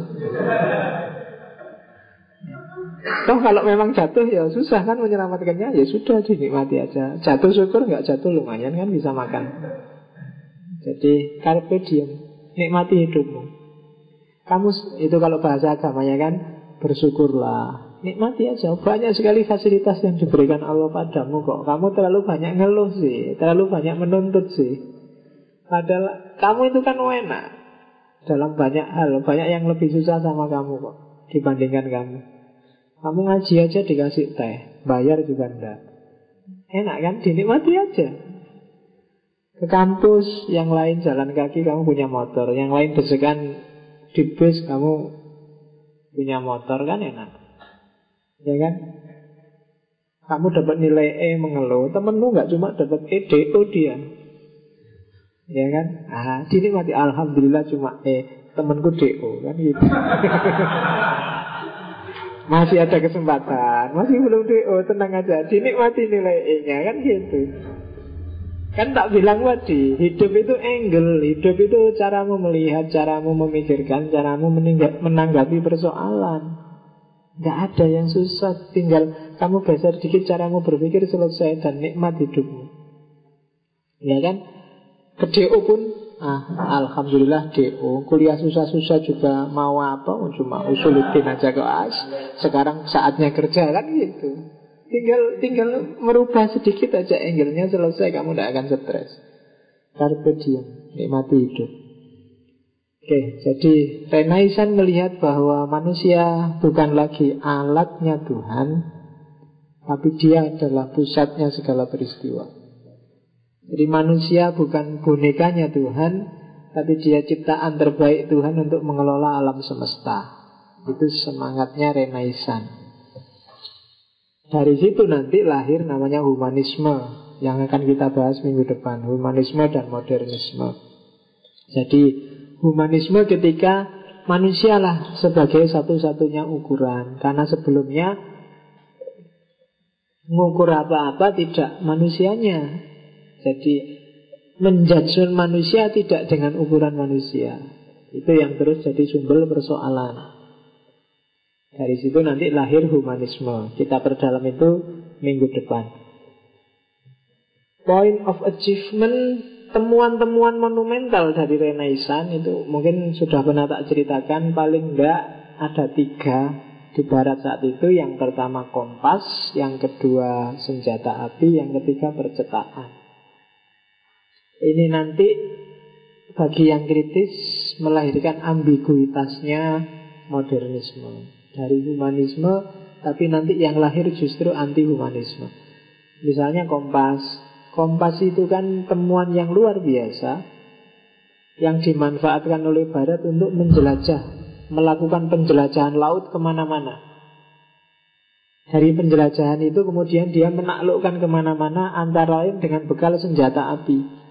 Toh kalau memang jatuh ya susah kan menyelamatkannya, ya sudah dinikmati aja. Jatuh syukur, nggak jatuh lumayan kan bisa makan. Jadi carpe diem, nikmati hidupmu. Kamu itu kalau bahasa agamanya kan bersyukurlah, nikmati aja. Banyak sekali fasilitas yang diberikan Allah padamu kok. Kamu terlalu banyak ngeluh sih, terlalu banyak menuntut sih. Padahal kamu itu kan enak dalam banyak hal. Banyak yang lebih susah sama kamu kok dibandingkan kamu. Kamu ngaji aja dikasih teh, bayar juga enggak. Enak kan, dinikmati aja. Ke kampus, yang lain jalan kaki, kamu punya motor. Yang lain desekan di bus, kamu punya motor, kan enak. Ya kan? Kamu dapat nilai E mengeluh, temenmu nggak cuma dapat E, DO dia. Ya kan? Dinikmati, alhamdulillah cuma E, temenku DO, kan gitu. Masih ada kesempatan, masih belum DO, tenang aja, dinikmati nilai E-nya, kan gitu. Kan tak bilang tadi, hidup itu angle, hidup itu caramu melihat, caramu memikirkan, caramu menanggapi persoalan. Gak ada yang susah, tinggal kamu geser dikit caramu berpikir, selesai, dan nikmat hidupmu. Ya kan? Ke DO pun alhamdulillah DO. Kuliah susah-susah juga mau apa, cuma usuluddin aja kok. Sekarang saatnya kerja, kan gitu. Tinggal merubah sedikit aja angle-nya, selesai, kamu tidak akan stres. Carpe diem, nikmati hidup. Oke, jadi Renaissance melihat bahwa manusia bukan lagi alatnya Tuhan, tapi dia adalah pusatnya segala peristiwa. Jadi manusia bukan bonekanya Tuhan, tapi dia ciptaan terbaik Tuhan untuk mengelola alam semesta. Itu semangatnya Renaissance. Dari situ nanti lahir namanya humanisme, yang akan kita bahas minggu depan. Humanisme dan modernisme. Jadi humanisme ketika manusialah sebagai satu-satunya ukuran. Karena sebelumnya mengukur apa-apa tidak manusianya. Jadi menjudge manusia tidak dengan ukuran manusia. Itu yang terus jadi sumber persoalan. Dari situ nanti lahir humanisme. Kita perdalam itu minggu depan. Point of achievement, temuan-temuan monumental dari Renaissance itu mungkin sudah pernah tak ceritakan. Paling enggak ada 3 di barat saat itu. Yang pertama kompas, yang kedua senjata api, yang ketiga percetakan. Ini nanti bagi yang kritis melahirkan ambiguitasnya modernisme. Dari humanisme, tapi nanti yang lahir justru anti-humanisme. Misalnya kompas. Kompas itu kan temuan yang luar biasa, yang dimanfaatkan oleh Barat untuk menjelajah, melakukan penjelajahan laut kemana-mana. Dari penjelajahan itu kemudian dia menaklukkan kemana-mana, antara lain dengan bekal senjata api.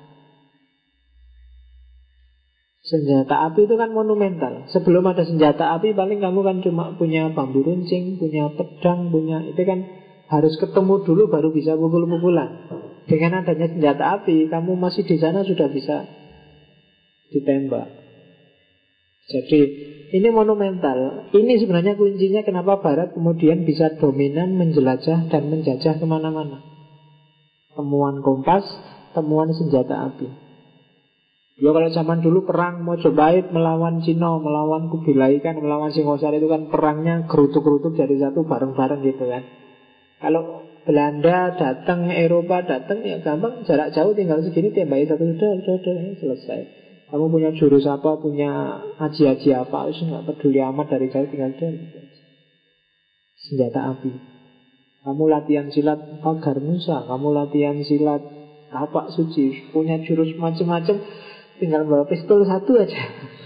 Senjata api itu kan monumental. Sebelum ada senjata api paling kamu kan cuma punya bambu runcing, punya pedang, itu kan harus ketemu dulu baru bisa pukul-pukulan. Dengan adanya senjata api, kamu masih di sana sudah bisa ditembak. Jadi ini monumental. Ini sebenarnya kuncinya kenapa Barat kemudian bisa dominan menjelajah dan menjajah kemana-mana. Temuan kompas, temuan senjata api. Ya kalau zaman dulu perang Mojopahit melawan Cina, melawan Kubilai kan, melawan Singosari itu kan perangnya gerutuk-gerutuk jadi satu bareng-bareng gitu kan. Kalau Belanda datang, Eropa datang, ya gampang, jarak jauh tinggal segini tembaki satu sudah selesai. Kamu punya jurus apa, punya aji-aji apa, nggak peduli amat, dari jauh tinggal senjata api. Kamu latihan silat pagar Musa, kamu latihan silat tapak suci, punya jurus macam-macam, tinggal bawa pistol satu aja.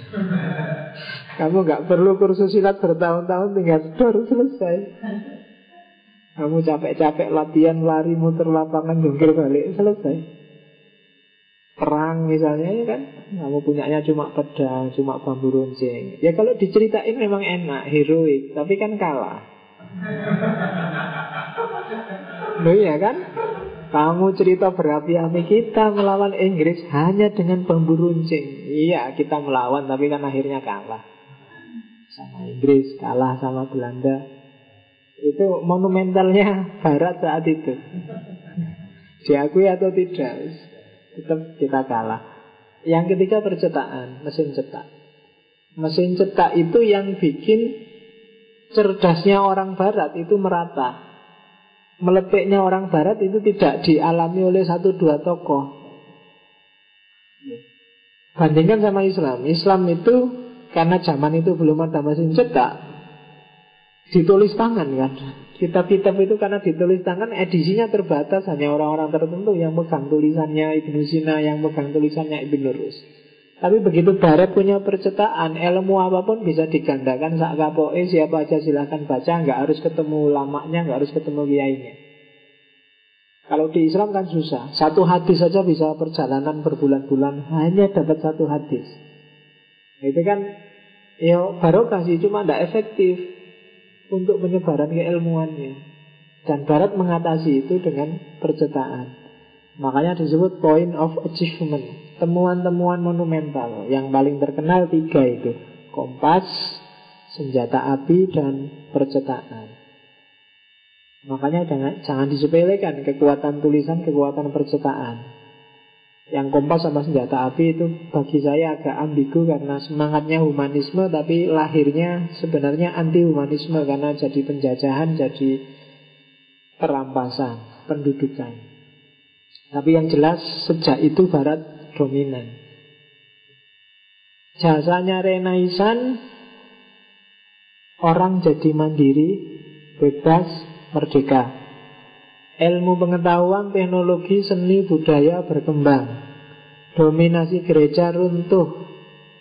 Kamu gak perlu kursus silat bertahun-tahun, tinggal selesai. Kamu capek-capek latihan lari muter lapangan jungkir balik, selesai. Perang misalnya ya kan, kamu punyanya cuma pedang, cuma bambu runcing. Ya kalau diceritain memang enak, heroik, tapi kan kalah. Loh iya kan? Kamu cerita berapi-api, kita melawan Inggris hanya dengan bambu runcing. Iya, kita melawan, tapi kan akhirnya kalah sama Inggris, kalah sama Belanda. Itu monumentalnya Barat saat itu. Diakui atau tidak, tetap kita kalah. Yang ketiga percetakan, mesin cetak. Mesin cetak itu yang bikin cerdasnya orang Barat itu merata. Melepeknya orang Barat itu tidak dialami oleh satu dua tokoh. Bandingkan sama Islam. Islam itu karena zaman itu belum ada mesin cetak, ditulis tangan kan. Kitab-kitab itu karena ditulis tangan, edisinya terbatas, hanya orang-orang tertentu yang pegang tulisannya Ibnu Sina, yang pegang tulisannya Ibnu Rus. Tapi begitu Barat punya percetakan, ilmu apapun bisa digandakan sak kapoke, siapa aja silahkan baca, nggak harus ketemu ulamanya, nggak harus ketemu kiainya. Kalau di Islam kan susah, satu hadis saja bisa perjalanan berbulan-bulan hanya dapat satu hadis. Itu kan ya barokah sih, cuma tidak efektif untuk penyebaran keilmuannya. Dan Barat mengatasi itu dengan percetakan. Makanya disebut point of achievement, temuan-temuan monumental. Yang paling terkenal 3 itu: kompas, senjata api, dan percetakan. Makanya jangan disepelekan kekuatan tulisan, kekuatan percetakan. Yang kompas sama senjata api itu bagi saya agak ambigu, karena semangatnya humanisme tapi lahirnya sebenarnya anti-humanisme, karena jadi penjajahan, jadi perampasan, pendudukan. Tapi yang jelas sejak itu Barat dominan. Jasanya Renaissance, orang jadi mandiri, bebas, merdeka. Ilmu pengetahuan, teknologi, seni, budaya berkembang. Dominasi gereja runtuh.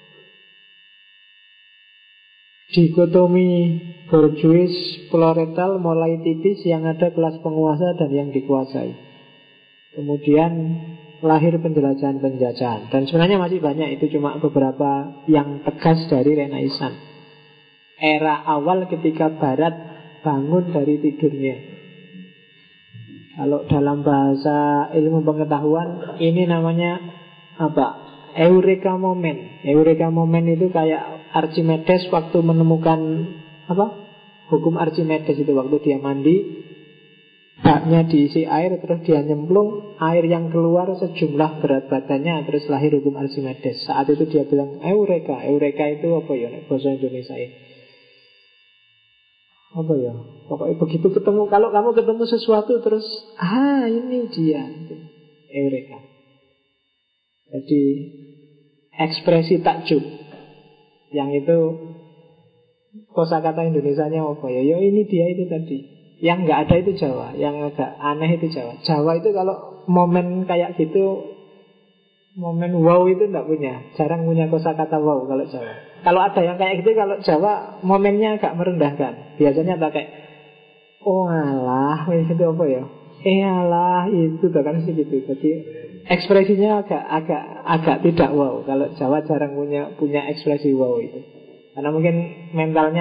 Dikotomi borjuis proletar mulai tipis, yang ada kelas penguasa dan yang dikuasai. Kemudian lahir penjelajahan-penjajahan. Dan sebenarnya masih banyak, itu cuma beberapa yang tegas dari Renaissance. Era awal ketika Barat bangun dari tidurnya. Kalau dalam bahasa ilmu pengetahuan ini namanya apa? Eureka moment. Eureka moment itu kayak Archimedes waktu menemukan apa? Hukum Archimedes itu, waktu dia mandi, baknya diisi air, terus dia nyemplung, air yang keluar sejumlah berat badannya, terus lahir hukum Archimedes. Saat itu dia bilang Eureka. Eureka itu apa ya bahasa Indonesia ini? Apa ya? Pokoknya begitu ketemu, kalau kamu ketemu sesuatu terus, ini dia, Eureka. Jadi ekspresi takjub, yang itu kosakata Indonesianya apa ya? Ya ini dia itu tadi. Yang nggak ada itu Jawa, yang agak aneh itu Jawa. Jawa itu kalau momen kayak gitu, momen wow itu nggak punya, jarang punya kosakata wow kalau Jawa. Kalau ada yang kayak gitu, kalau Jawa momennya agak merendahkan. Biasanya pakai oh alah, itu apa ya? Alah itu tuh kan segitu. Jadi ekspresinya agak tidak wow. Kalau Jawa jarang punya ekspresi wow itu. Karena mungkin mental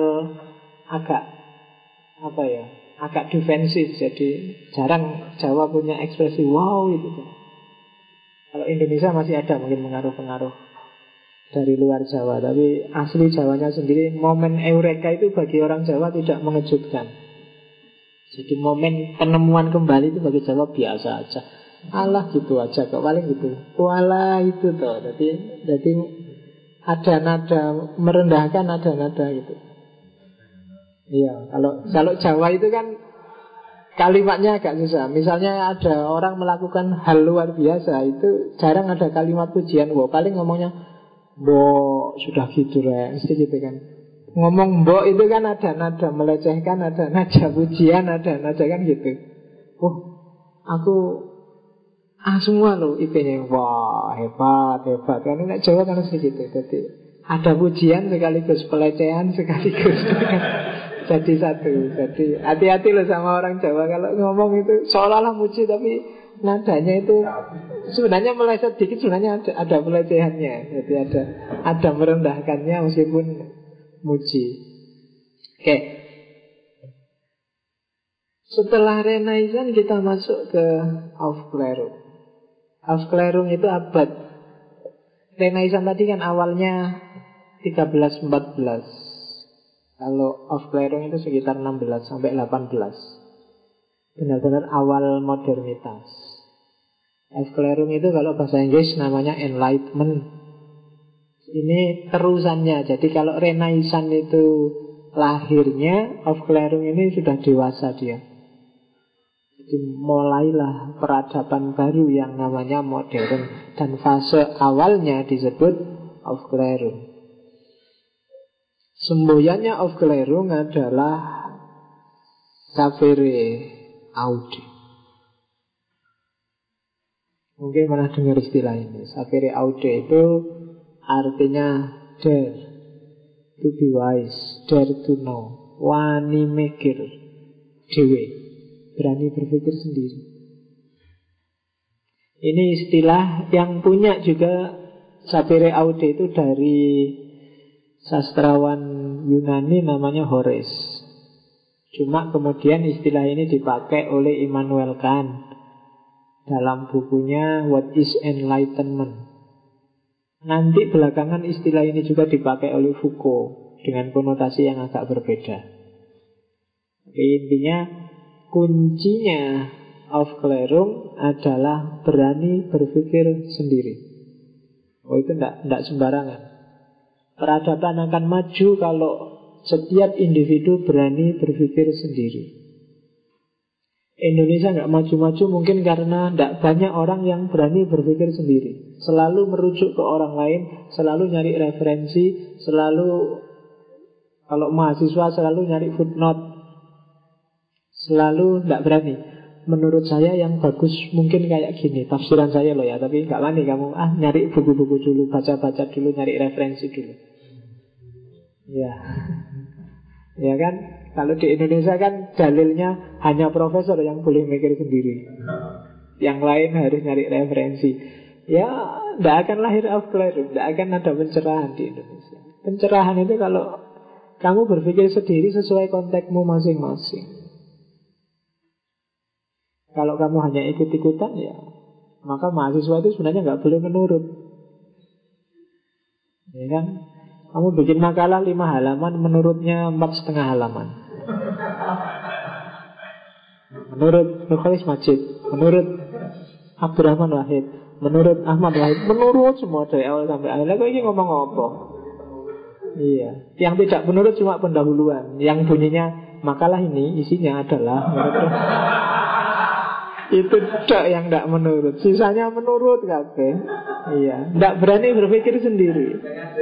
agak apa ya, agak defensif, jadi jarang Jawa punya ekspresi wow itu. Kalau Indonesia masih ada mungkin pengaruh-pengaruh dari luar Jawa, tapi asli Jawanya sendiri, momen Eureka itu bagi orang Jawa tidak mengejutkan. Jadi momen penemuan kembali itu bagi Jawa biasa aja. Alah gitu aja kok, paling gitu. Walah itu toh. Jadi ada nada merendahkan, ada nada gitu. Iya, kalau Jawa itu kan kalimatnya agak susah. Misalnya ada orang melakukan hal luar biasa, itu jarang ada kalimat pujian. Wow, paling ngomongnya mbok, sudah gitu ya, mesti gitu kan. Ngomong mbok itu kan ada nada melecehkan, ada nada pujian, ada nada kan gitu. Aku semua loh IP-nya. Wah, hebat. Kan ini Jawa kan mesti gitu. Jadi ada pujian sekaligus pelecehan sekaligus jadi satu. Jadi hati-hati loh sama orang Jawa kalau ngomong itu seolah-olah muji, tapi nadanya itu sebenarnya meleset dikit, sebenarnya ada pelecehannya. Jadi ada merendahkannya meskipun muji. Oke. Setelah Renaissance kita masuk ke Aufklärung. Aufklärung itu abad. Renaissance tadi kan awalnya 13-14. Kalau Aufklärung itu sekitar 16 sampai 18. Benar-benar awal modernitas. Aufklärung itu kalau bahasa Inggris namanya Enlightenment. Ini terusannya. Jadi kalau Renaissance itu lahirnya, Aufklärung ini sudah dewasa dia. Jadi mulailah peradaban baru yang namanya modern. Dan fase awalnya disebut Aufklärung. Semboyannya Aufklärung adalah Savere Aude. Mungkin pernah dengar istilah ini. Savere Aude itu artinya dare to be wise, dare to know, wani mikir dewe, berani berpikir sendiri. Ini istilah yang punya juga Savere Aude itu dari sastrawan Yunani namanya Horace. Cuma kemudian istilah ini dipakai oleh Immanuel Kant dalam bukunya What is Enlightenment. Nanti belakangan istilah ini juga dipakai oleh Foucault dengan konotasi yang agak berbeda. Tapi intinya kuncinya Aufklärung adalah berani berpikir sendiri. Oh itu tidak sembarangan. Peradaban akan maju kalau setiap individu berani berpikir sendiri. Indonesia nggak maju-maju mungkin karena tidak banyak orang yang berani berpikir sendiri. Selalu merujuk ke orang lain, selalu nyari referensi, selalu kalau mahasiswa selalu nyari footnote, selalu tidak berani. Menurut saya yang bagus mungkin kayak gini, tafsiran saya loh ya, tapi nggak berani kamu nyari buku-buku dulu, baca-baca dulu, nyari referensi dulu. Ya, ya kan? Kalau di Indonesia kan dalilnya hanya profesor yang boleh mikir sendiri. Yang lain harus nyari referensi. Ya, tidak akan lahir Aufklärung, tidak akan ada pencerahan di Indonesia. Pencerahan itu kalau kamu berpikir sendiri sesuai konteksmu masing-masing. Kalau kamu hanya ikut-ikutan ya, maka mahasiswa itu sebenarnya nggak boleh menurut. Ya kan? Kamu bikin makalah 5 halaman, menurutnya 4,5 halaman. Menurut Nurholis Majid, menurut Abdurrahman Wahid, menurut Ahmad Wahid, menurut semua dari awal sampai akhir. Kok ini ngomong apa? Iya. Yang tidak menurut cuma pendahuluan. Yang bunyinya makalah ini isinya adalah itu tidak yang tidak menurut. Sisanya menurut kabeh. Iya. Tidak berani berpikir sendiri.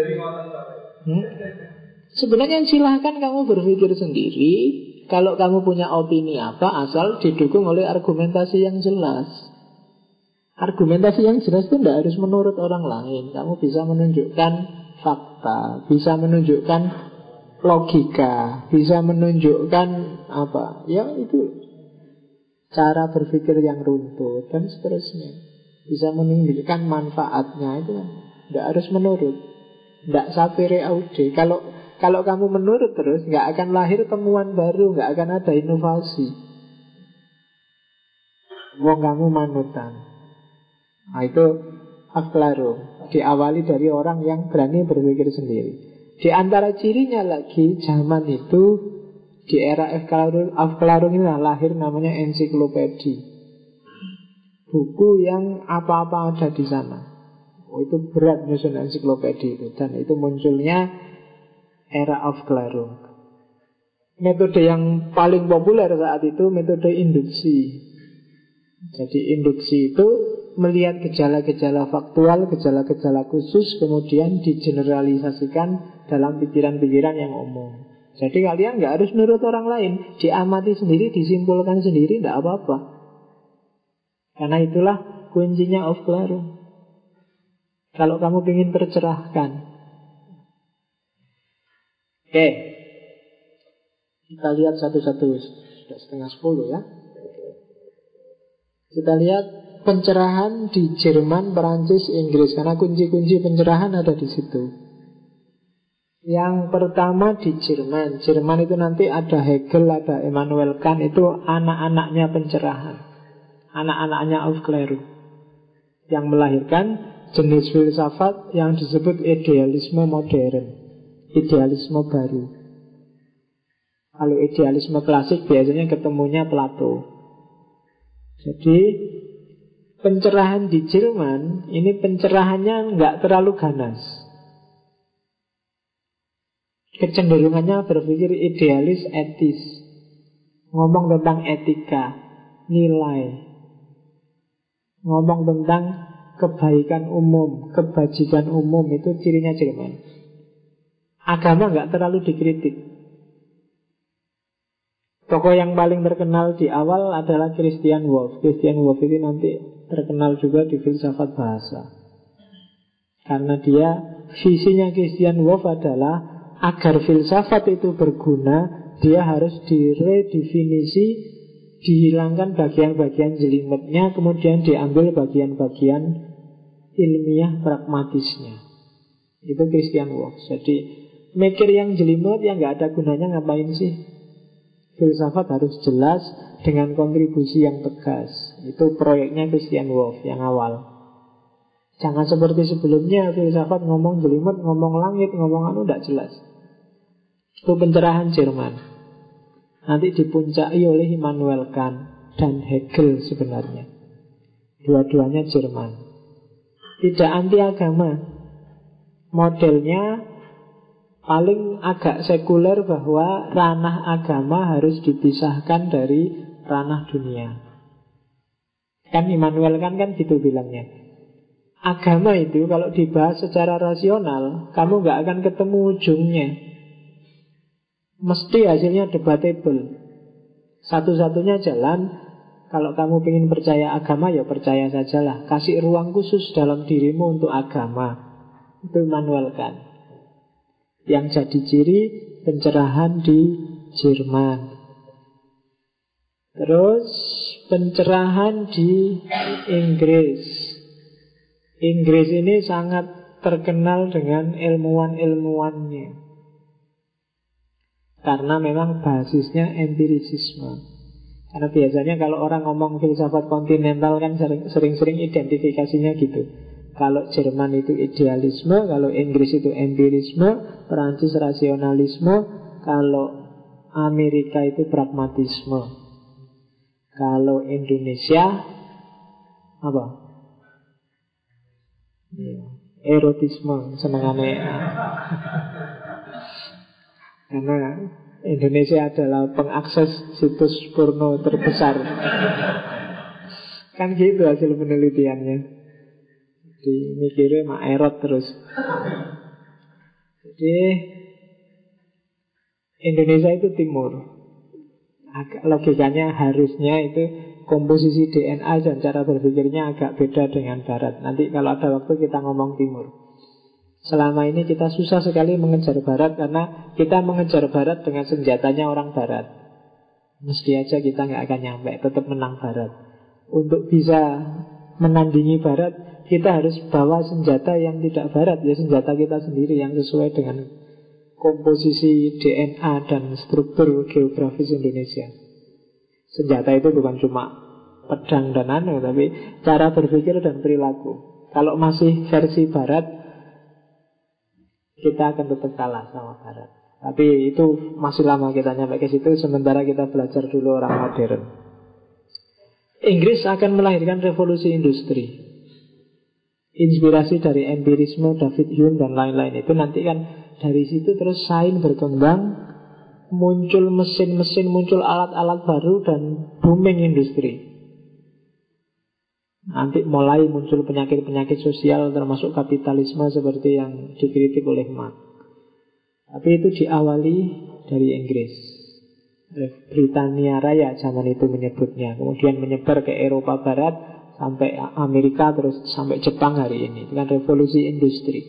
Sebenarnya silahkan kamu berpikir sendiri. Kalau kamu punya opini apa, asal didukung oleh argumentasi yang jelas. Argumentasi yang jelas itu tidak harus menurut orang lain. Kamu bisa menunjukkan fakta, bisa menunjukkan logika, bisa menunjukkan apa, ya itu cara berpikir yang runtuh dan seterusnya. Bisa menunjukkan manfaatnya, itu kan tidak harus menurut. Tidak Savere Aude. Kalau kamu menurut terus, nggak akan lahir temuan baru, nggak akan ada inovasi. Wong kamu manutan. Nah itu Aufklärung. Diawali dari orang yang berani berpikir sendiri. Di antara cirinya lagi, zaman itu di era Aufklärung ini lahir namanya ensiklopedi. Buku yang apa-apa ada di sana. Oh, itu berat nyusun ensiklopedi itu. Dan itu munculnya era Aufklärung. Metode yang paling populer saat itu metode induksi. Jadi induksi itu melihat gejala-gejala faktual, gejala-gejala khusus, kemudian digeneralisasikan dalam pikiran-pikiran yang umum. Jadi kalian nggak harus nurut orang lain, diamati sendiri, disimpulkan sendiri, tidak apa-apa. Karena itulah kuncinya Aufklärung. Kalau kamu ingin tercerahkan. Oke, kita lihat satu-satu. Sudah 9:30 ya. Kita lihat pencerahan di Jerman, Perancis, Inggris. Karena kunci-kunci pencerahan ada di situ. Yang pertama di Jerman. Jerman itu nanti ada Hegel, ada Immanuel Kant. Itu anak-anaknya pencerahan, anak-anaknya Aufklärung, yang melahirkan jenis filsafat yang disebut idealisme modern, idealisme baru. Kalau idealisme klasik biasanya ketemunya Plato. Jadi pencerahan di Jerman ini pencerahannya nggak terlalu ganas. Kecenderungannya berpikir idealis, etis, ngomong tentang etika, nilai, ngomong tentang kebaikan umum, kebajikan umum. Itu cirinya Jerman. Agama nggak terlalu dikritik. Tokoh yang paling terkenal di awal adalah Christian Wolff. Christian Wolff itu nanti terkenal juga di filsafat bahasa. Karena dia, visinya Christian Wolff adalah agar filsafat itu berguna, dia harus diredefinisi, dihilangkan bagian-bagian jelimetnya, kemudian diambil bagian-bagian ilmiah pragmatisnya. Itu Christian Wolff. Jadi mikir yang jelimet, yang gak ada gunanya ngapain sih? Filsafat harus jelas dengan kontribusi yang tegas. Itu proyeknya Christian Wolff yang awal. Jangan seperti sebelumnya, filsafat ngomong jelimet, ngomong langit, ngomong tidak jelas. Itu pencerahan Jerman. Nanti dipuncai oleh Immanuel Kant dan Hegel sebenarnya. Dua-duanya Jerman. Tidak anti agama. Modelnya paling agak sekuler bahwa ranah agama harus dipisahkan dari ranah dunia. Kan Immanuel Kant kan gitu bilangnya. Agama itu kalau dibahas secara rasional, kamu gak akan ketemu ujungnya. Mesti hasilnya debatable. Satu-satunya jalan, kalau kamu ingin percaya agama, ya percaya sajalah. Kasih ruang khusus dalam dirimu untuk agama. Itu Immanuel Kant. Yang jadi ciri pencerahan di Jerman. Terus pencerahan di Inggris. Inggris ini sangat terkenal dengan ilmuwan-ilmuwannya. Karena memang basisnya empirisisme. Karena biasanya kalau orang ngomong filsafat kontinental kan sering-sering identifikasinya gitu. Kalau Jerman itu idealisme, kalau Inggris itu empirisme, Perancis rasionalisme, kalau Amerika itu pragmatisme. Kalau Indonesia apa? Erotisme, senengannya. Karena Indonesia adalah pengakses situs porno terbesar. Kan gitu hasil penelitiannya. Jadi mikirnya mak erot terus. Jadi Indonesia itu timur. Agak logikanya harusnya itu komposisi DNA dan cara berpikirnya agak beda dengan barat. Nanti kalau ada waktu kita ngomong timur. Selama ini kita susah sekali mengejar barat karena kita mengejar barat dengan senjatanya orang barat. Mesti aja kita nggak akan nyampe, tetap menang barat. Untuk bisa menandingi barat, kita harus bawa senjata yang tidak barat, ya senjata kita sendiri yang sesuai dengan komposisi DNA dan struktur geografis Indonesia. Senjata itu bukan cuma pedang dan tapi cara berpikir dan perilaku. Kalau masih versi barat, kita akan tetap kalah sama barat. Tapi itu masih lama kita nyampe ke situ, sementara kita belajar dulu orang modern. Inggris akan melahirkan revolusi industri. Inspirasi dari empirisme David Hume dan lain-lain itu nanti kan dari situ terus sains berkembang, muncul mesin-mesin, muncul alat-alat baru dan booming industri. Nanti mulai muncul penyakit-penyakit sosial termasuk kapitalisme seperti yang dikritik oleh Marx. Tapi itu diawali dari Inggris. Britania Raya zaman itu menyebutnya. Kemudian menyebar ke Eropa Barat sampai Amerika terus sampai Jepang hari ini. Itu kan revolusi industri.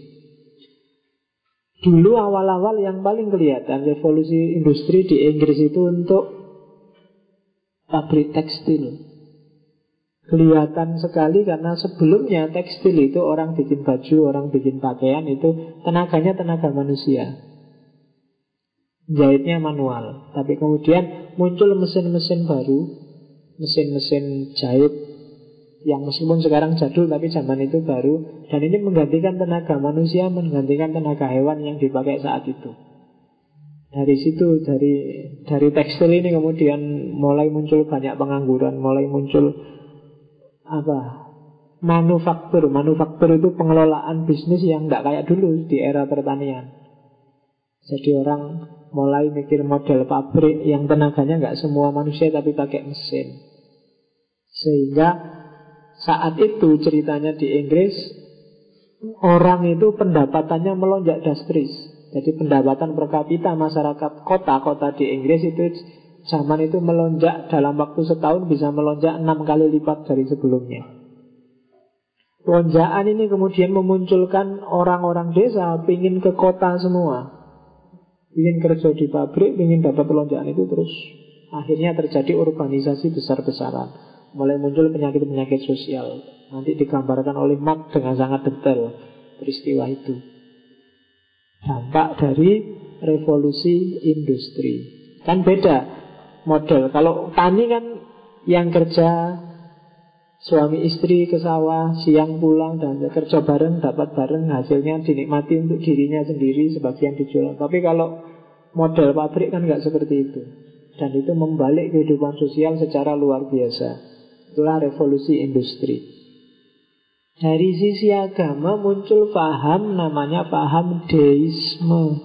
Dulu awal-awal yang paling kelihatan revolusi industri di Inggris itu untuk pabrik tekstil. Kelihatan sekali karena sebelumnya tekstil itu orang bikin baju, orang bikin pakaian itu tenaganya tenaga manusia. jahitnya manual. Tapi kemudian muncul mesin-mesin baru, mesin-mesin jahit yang meskipun sekarang jadul tapi zaman itu baru, dan ini menggantikan tenaga manusia, menggantikan tenaga hewan yang dipakai saat itu. Dari situ, dari tekstil ini kemudian mulai muncul banyak pengangguran, mulai muncul manufaktur. Manufaktur itu pengelolaan bisnis yang tidak kayak dulu di era pertanian. Jadi orang mulai mikir model pabrik yang tenaganya nggak semua manusia tapi pakai mesin. Sehingga saat itu ceritanya di Inggris, orang itu pendapatannya melonjak drastis. Jadi pendapatan per kapita masyarakat kota-kota di Inggris itu zaman itu melonjak, dalam waktu setahun bisa melonjak 6 kali lipat dari sebelumnya. Lonjakan ini kemudian memunculkan orang-orang desa pingin ke kota semua, pingin kerja di pabrik, pingin dapat lonjakan itu. Terus akhirnya terjadi urbanisasi besar-besaran, mulai muncul penyakit-penyakit sosial. Nanti digambarkan oleh Marx dengan sangat detail peristiwa itu. Dampak dari revolusi industri. Kan beda model. Kalau tani kan yang kerja suami istri ke sawah, siang pulang dan kerja bareng, dapat bareng, hasilnya dinikmati untuk dirinya sendiri, sebagian dijual. Tapi kalau model pabrik kan nggak seperti itu. Dan itu membalik kehidupan sosial secara luar biasa. Itulah revolusi industri. Dari sisi agama muncul paham namanya paham deisme.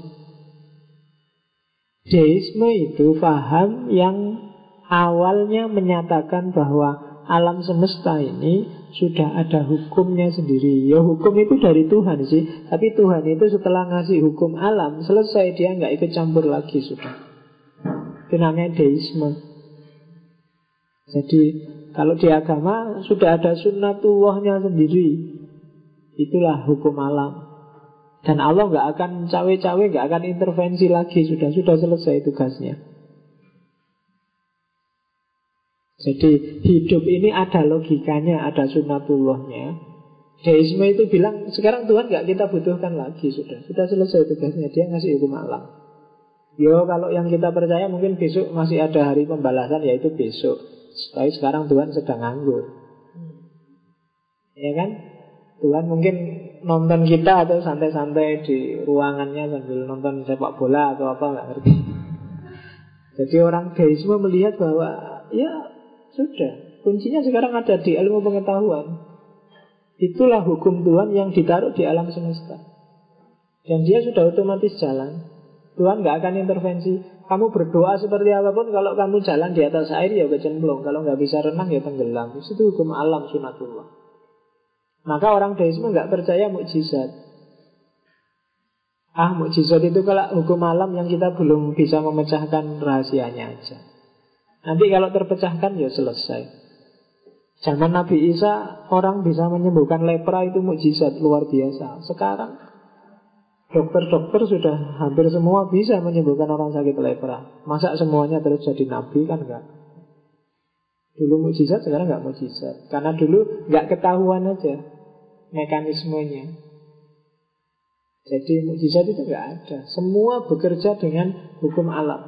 Deisme itu paham yang awalnya menyatakan bahwa alam semesta ini sudah ada hukumnya sendiri. Ya hukum itu dari Tuhan sih, tapi Tuhan itu setelah ngasih hukum alam, selesai, dia nggak ikut campur lagi sudah. Itu namanya deisme. Jadi kalau di agama sudah ada sunnatullahnya sendiri. Itulah hukum alam. Dan Allah nggak akan cawe-cawe, nggak akan intervensi lagi. Sudah selesai tugasnya. Jadi hidup ini ada logikanya, ada sunnatullahnya. Deisme itu bilang sekarang Tuhan nggak kita butuhkan lagi. Sudah selesai tugasnya. Dia ngasih hukum alam. Yo kalau yang kita percaya mungkin besok masih ada hari pembalasan, yaitu besok. Tapi sekarang Tuhan sedang nganggur. Ya kan? Tuhan mungkin nonton kita atau santai-santai di ruangannya sambil nonton sepak bola atau apa, nggak ngerti. Jadi orang deisme melihat bahwa ya sudah, kuncinya sekarang ada di ilmu pengetahuan. Itulah hukum Tuhan yang ditaruh di alam semesta. Dan dia sudah otomatis jalan. Tuhan nggak akan intervensi. Kamu berdoa seperti apapun, kalau kamu jalan di atas air ya kecemplung. Kalau nggak bisa renang ya tenggelam. Itu hukum alam sunatullah. Maka orang deisme nggak percaya mukjizat. Mukjizat itu kalau hukum alam yang kita belum bisa memecahkan rahasianya aja. Nanti kalau terpecahkan ya selesai. Zaman Nabi Isa orang bisa menyembuhkan lepra, itu mukjizat luar biasa. Sekarang dokter-dokter sudah hampir semua bisa menyembuhkan orang sakit lepra. Masa semuanya terus jadi nabi? Kan enggak. Dulu mukjizat, sekarang enggak mukjizat. Karena dulu enggak ketahuan aja mekanismenya. Jadi mukjizat itu enggak ada. Semua bekerja dengan hukum alam.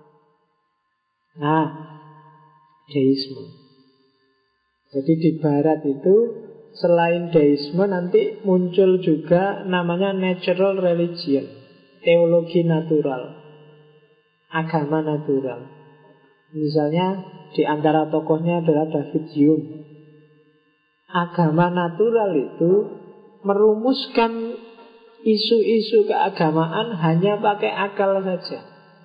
Nah, deisme. Jadi di barat itu selain deisme nanti muncul juga namanya natural religion, teologi natural, agama natural. Misalnya di antara tokohnya adalah David Hume. Agama natural itu merumuskan isu-isu keagamaan hanya pakai akal saja.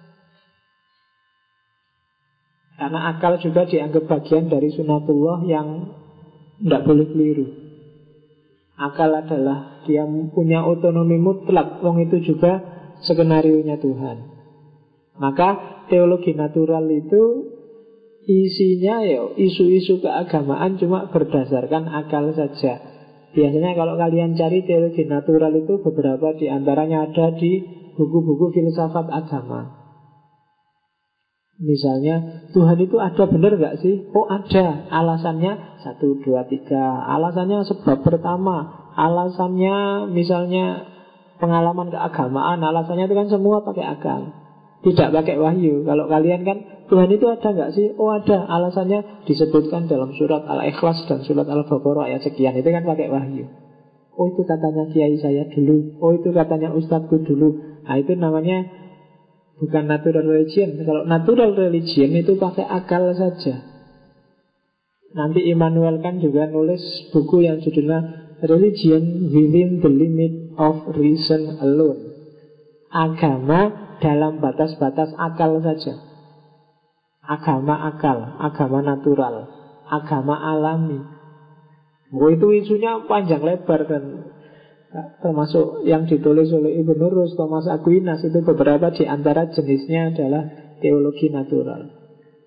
Karena akal juga dianggap bagian dari sunatullah yang tidak boleh keliru. Akal adalah dia punya otonomi mutlak. Wong itu juga skenarionya Tuhan. Maka teologi natural itu isinya ya isu-isu keagamaan cuma berdasarkan akal saja. Biasanya kalau kalian cari teologi natural itu beberapa di antaranya ada di buku-buku filsafat agama. Misalnya Tuhan itu ada, benar gak sih? Oh ada, alasannya 1, 2, 3. Alasannya sebab pertama. Alasannya misalnya pengalaman keagamaan. Alasannya itu kan semua pakai akal. Tidak pakai wahyu. Kalau kalian kan, Tuhan itu ada nggak sih? Oh ada, alasannya disebutkan dalam surat Al-Ikhlas dan surat Al-Baqarah ayat sekian. Itu kan pakai wahyu. Oh itu katanya kiai saya dulu. Oh itu katanya ustadzku dulu. Nah itu namanya bukan natural religion. Kalau natural religion itu pakai akal saja. Nanti Immanuel kan juga nulis buku yang judulnya Religion Within the Limit of Reason Alone. Agama dalam batas-batas akal saja. Agama akal, agama natural, agama alami. Oh itu isunya panjang lebar dan termasuk yang ditulis oleh Ibnu Rus, Thomas Aquinas. Itu beberapa di antara jenisnya adalah teologi natural.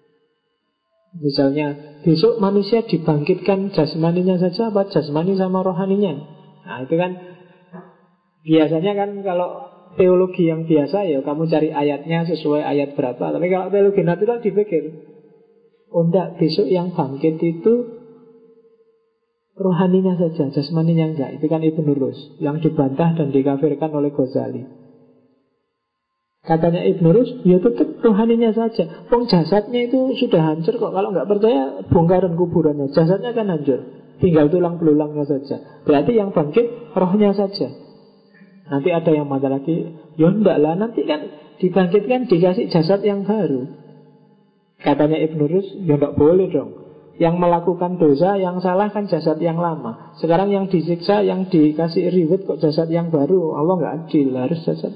Misalnya besok manusia dibangkitkan jasmaninya saja apa jasmani sama rohaninya. Nah itu kan biasanya kan kalau teologi yang biasa ya kamu cari ayatnya sesuai ayat berapa. Tapi kalau teologi natural dipikir, oh enggak, besok yang bangkit itu rohaninya saja, jasmaninya enggak. Itu kan Ibnu Rus yang dibantah dan dikafirkan oleh Ghazali. Katanya Ibnu Rus, ya tetap rohaninya saja. Jasadnya itu sudah hancur kok. Kalau nggak percaya, bongkaran kuburannya. Jasadnya kan hancur, tinggal tulang belulangnya saja. Berarti yang bangkit rohnya saja. Nanti ada yang mata lagi, ya enggak lah, nanti kan dibangkitkan dikasih jasad yang baru. Katanya Ibnu Rus, ya enggak boleh dong. Yang melakukan dosa, yang salah kan jasad yang lama. Sekarang yang disiksa, yang dikasih reward kok jasad yang baru. Allah nggak adil, harus jasad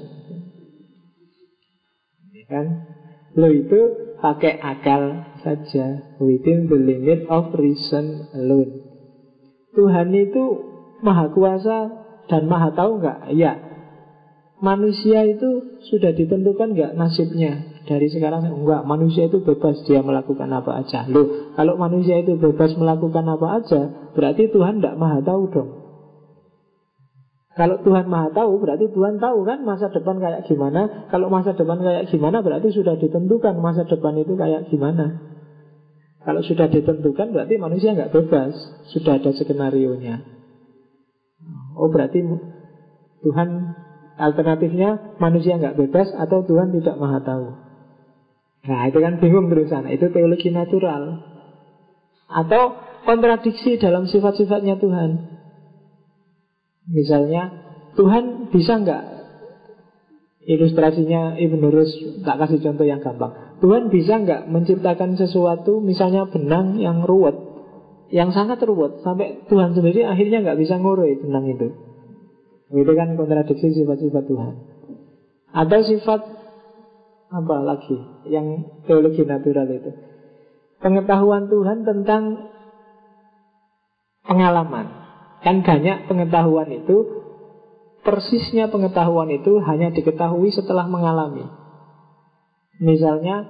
kan. Lo itu pakai akal saja, within the limit of reason alone. Tuhan itu maha kuasa dan maha tahu nggak? Ya. Manusia itu sudah ditentukan nggak nasibnya dari sekarang? Enggak, manusia itu bebas dia melakukan apa aja. Loh, kalau manusia itu bebas melakukan apa aja, berarti Tuhan nggak maha tahu dong. Kalau Tuhan maha tahu, berarti Tuhan tahu kan masa depan kayak gimana. Kalau masa depan kayak gimana, berarti sudah ditentukan masa depan itu kayak gimana. Kalau sudah ditentukan, berarti manusia nggak bebas. Sudah ada skenario-nya. Oh berarti Tuhan, alternatifnya manusia nggak bebas atau Tuhan tidak maha tahu. Nah itu kan bingung terusan. Itu teologi natural. Atau kontradiksi dalam sifat-sifatnya Tuhan. Misalnya Tuhan bisa nggak, ilustrasinya Ibnu Rus, tak kasih contoh yang gampang. Tuhan bisa nggak menciptakan sesuatu, misalnya benang yang ruwet, yang sangat ruwet, sampai Tuhan sendiri akhirnya nggak bisa ngurui benang itu. Itu kan kontradiksi sifat-sifat Tuhan. Atau sifat apa lagi yang teologi natural itu, pengetahuan Tuhan tentang pengalaman. Kan banyak pengetahuan itu, persisnya pengetahuan itu hanya diketahui setelah mengalami. Misalnya,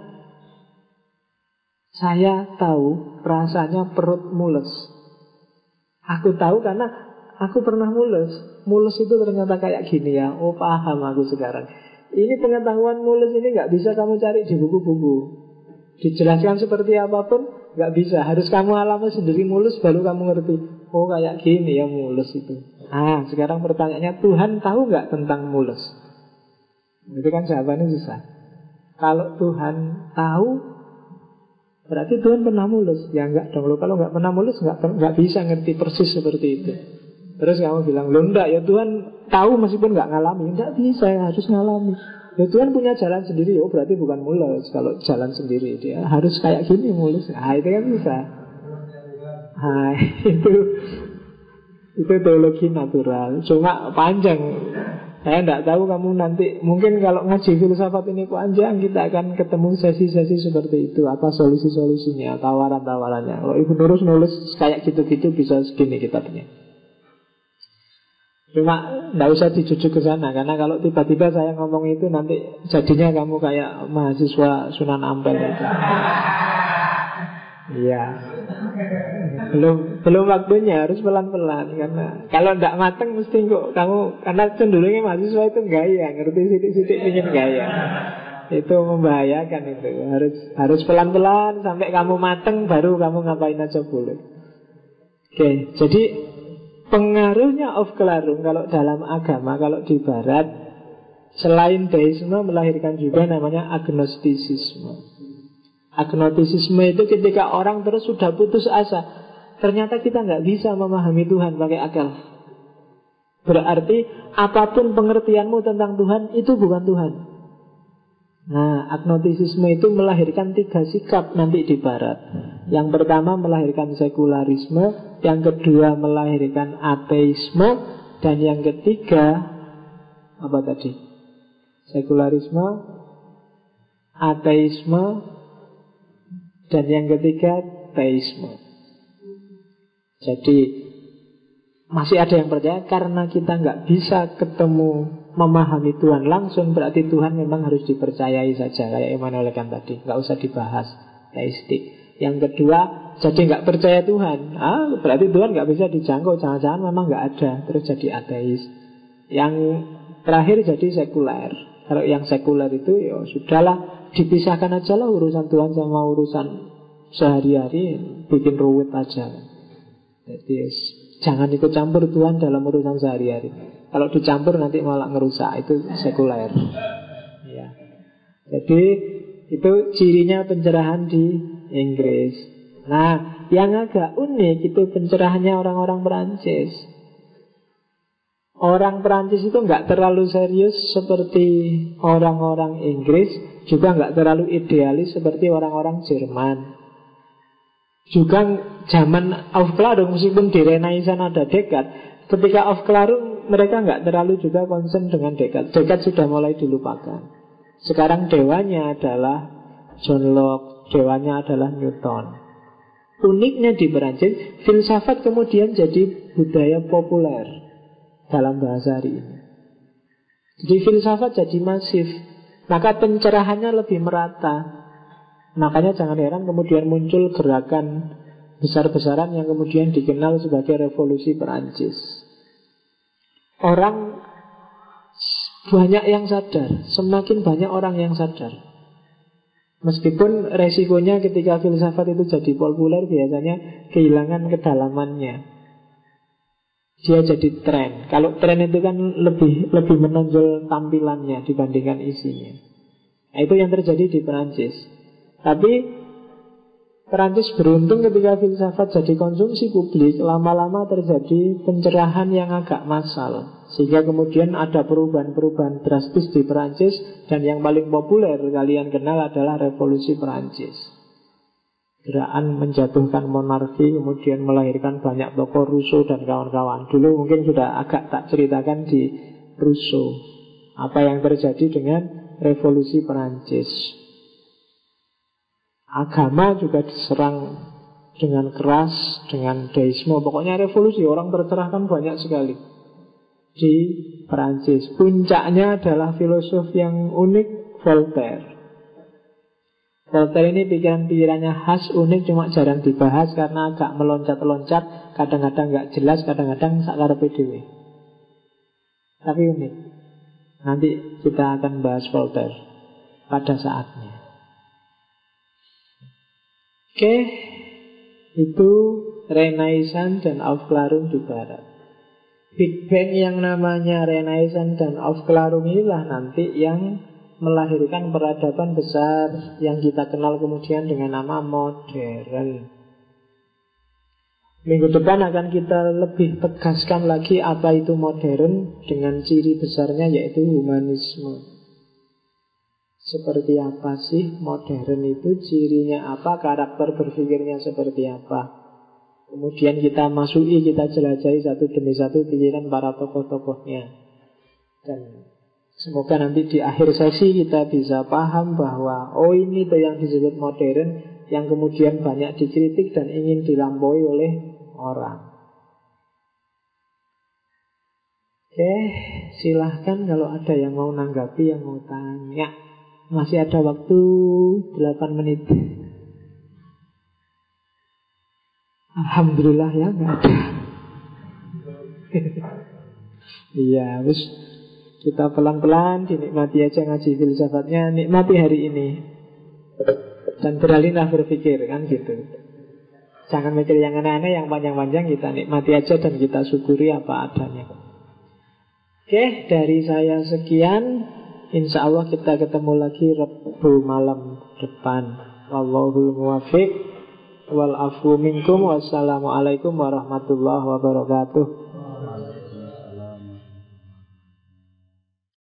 saya tahu rasanya perut mules. Aku tahu karena aku pernah mules. Mules itu ternyata kayak gini ya. Oh paham aku sekarang. Ini pengetahuan mules ini gak bisa kamu cari di buku-buku. Dijelaskan seperti apapun gak bisa. Harus kamu alami sendiri mulus baru kamu ngerti. Oh kayak gini ya mulus itu. Sekarang pertanyaannya, Tuhan tahu gak tentang mulus? Itu kan jawabannya susah. Kalau Tuhan tahu, berarti Tuhan pernah mulus. Ya enggak dong. Kalau gak pernah mulus gak bisa ngerti persis seperti itu. Terus kamu bilang, loh enggak ya Tuhan tahu meskipun gak ngalami. Enggak bisa, harus ngalami. Ya Tuhan punya jalan sendiri. Oh berarti bukan mulus. Kalau jalan sendiri dia harus kayak gini mulus. Itu kan bisa. Itu teologi natural. Cuma panjang. Saya tidak tahu kamu nanti, mungkin kalau ngaji filsafat ini panjang, kita akan ketemu sesi-sesi seperti itu. Apa solusi-solusinya, tawaran-tawarannya. Kalau Ibnu Rus nulis kayak gitu-gitu bisa segini kitabnya. Cuma tidak usah dijujuk ke sana, karena kalau tiba-tiba saya ngomong itu nanti jadinya kamu kayak mahasiswa Sunan Ampel itu. Iya. Belum waktunya, harus pelan-pelan. Karena kalau tidak mateng mesti kok kamu, karena cenderungnya mahasiswa itu gaya, ngerti sidik-sidik ingin gaya. Itu membahayakan itu. Harus pelan-pelan sampai kamu mateng baru kamu ngapain aja boleh. Oke, jadi pengaruhnya of Klarung kalau dalam agama, kalau di barat, Selain deisme melahirkan juga namanya agnostisisme. Agnostisisme itu ketika orang terus sudah putus asa, ternyata kita nggak bisa memahami Tuhan pakai akal. Berarti apapun pengertianmu tentang Tuhan, itu bukan Tuhan. Nah, agnostisisme itu melahirkan 3 sikap nanti di barat. Yang pertama melahirkan sekularisme, yang kedua melahirkan ateisme, dan yang ketiga apa tadi? Sekularisme, ateisme, dan yang ketiga teisme. Jadi masih ada yang percaya karena kita nggak bisa ketemu memahami Tuhan langsung, berarti Tuhan memang harus dipercayai saja, kayak Immanuel Kant tadi, nggak usah dibahas, teistik. Yang kedua, jadi nggak percaya Tuhan, berarti Tuhan nggak bisa dijangkau, jangan-jangan memang nggak ada, terus jadi ateis. Yang terakhir jadi sekuler. Kalau yang sekuler itu ya sudahlah, dipisahkan aja lah urusan Tuhan sama urusan sehari-hari, bikin ruwet aja. Jadi jangan ikut campur Tuhan dalam urusan sehari-hari. Kalau dicampur nanti malah ngerusak, itu sekuler. Ya. Jadi itu cirinya pencerahan di Inggris. Nah, yang agak unik itu pencerahannya orang-orang Perancis. Orang Perancis itu nggak terlalu serius seperti orang-orang Inggris, juga nggak terlalu idealis seperti orang-orang Jerman. Juga zaman Aufklärung, meskipun di Renaissance ada Descartes, ketika Aufklärung mereka nggak terlalu juga concern dengan Descartes. Descartes sudah mulai dilupakan. Sekarang dewanya adalah John Locke, dewanya adalah Newton. Uniknya di Perancis, filsafat kemudian jadi budaya populer dalam bahasa hari ini. Jadi filsafat jadi masif, maka pencerahannya lebih merata. Makanya jangan heran kemudian muncul gerakan besar-besaran yang kemudian dikenal sebagai revolusi Perancis. Orang banyak yang sadar, semakin banyak orang yang sadar. Meskipun resikonya ketika filsafat itu jadi populer, biasanya kehilangan kedalamannya. Dia jadi tren. Kalau tren itu kan lebih menonjol tampilannya dibandingkan isinya. Nah, itu yang terjadi di Perancis. Tapi Perancis beruntung ketika filsafat jadi konsumsi publik, lama-lama terjadi pencerahan yang agak massal. Sehingga kemudian ada perubahan-perubahan drastis di Perancis. Dan yang paling populer kalian kenal adalah revolusi Perancis. Gerakan menjatuhkan monarki, kemudian melahirkan banyak tokoh Rousseau dan kawan-kawan. Dulu mungkin sudah agak tak ceritakan di Rousseau apa yang terjadi dengan revolusi Perancis. Agama juga diserang dengan keras, dengan deisme. Pokoknya revolusi, orang tercerahkan banyak sekali di Perancis. Puncaknya adalah filosof yang unik, Voltaire. Voltaire ini pikiran-pikirannya khas, unik, cuma jarang dibahas karena agak meloncat-loncat, kadang-kadang gak jelas, kadang-kadang sakarepe dhewe. Tapi unik. Nanti kita akan bahas Voltaire pada saatnya. Oke, itu Renaissance dan Aufklärung di Barat. Big Bang yang namanya Renaissance dan Aufklärung inilah nanti yang melahirkan peradaban besar yang kita kenal kemudian dengan nama modern. Minggu depan akan kita lebih tegaskan lagi apa itu modern dengan ciri besarnya yaitu humanisme. Seperti apa sih modern itu, cirinya apa, karakter berpikirnya seperti apa. Kemudian kita masuki, kita jelajahi satu demi satu pikiran para tokoh-tokohnya. Dan semoga nanti di akhir sesi kita bisa paham bahwa oh ini tuh yang disebut modern, yang kemudian banyak dikritik dan ingin dilampaui oleh orang. Oke, silahkan kalau ada yang mau nanggapi, yang mau tanya. Masih ada waktu 8 menit. Alhamdulillah ya, nggak ada. Iya, terus kita pelan-pelan dinikmati aja ngaji filsafatnya, nikmati hari ini. Dan beralihlah berpikir, kan gitu. Jangan mikir yang aneh-aneh, yang panjang-panjang, kita nikmati aja dan kita syukuri apa adanya. Oke, dari saya sekian. Insya Allah kita ketemu lagi Rabu malam depan. Wallahul muwaffiq wal afu minkum. Wassalamualaikum warahmatullahi wabarakatuh.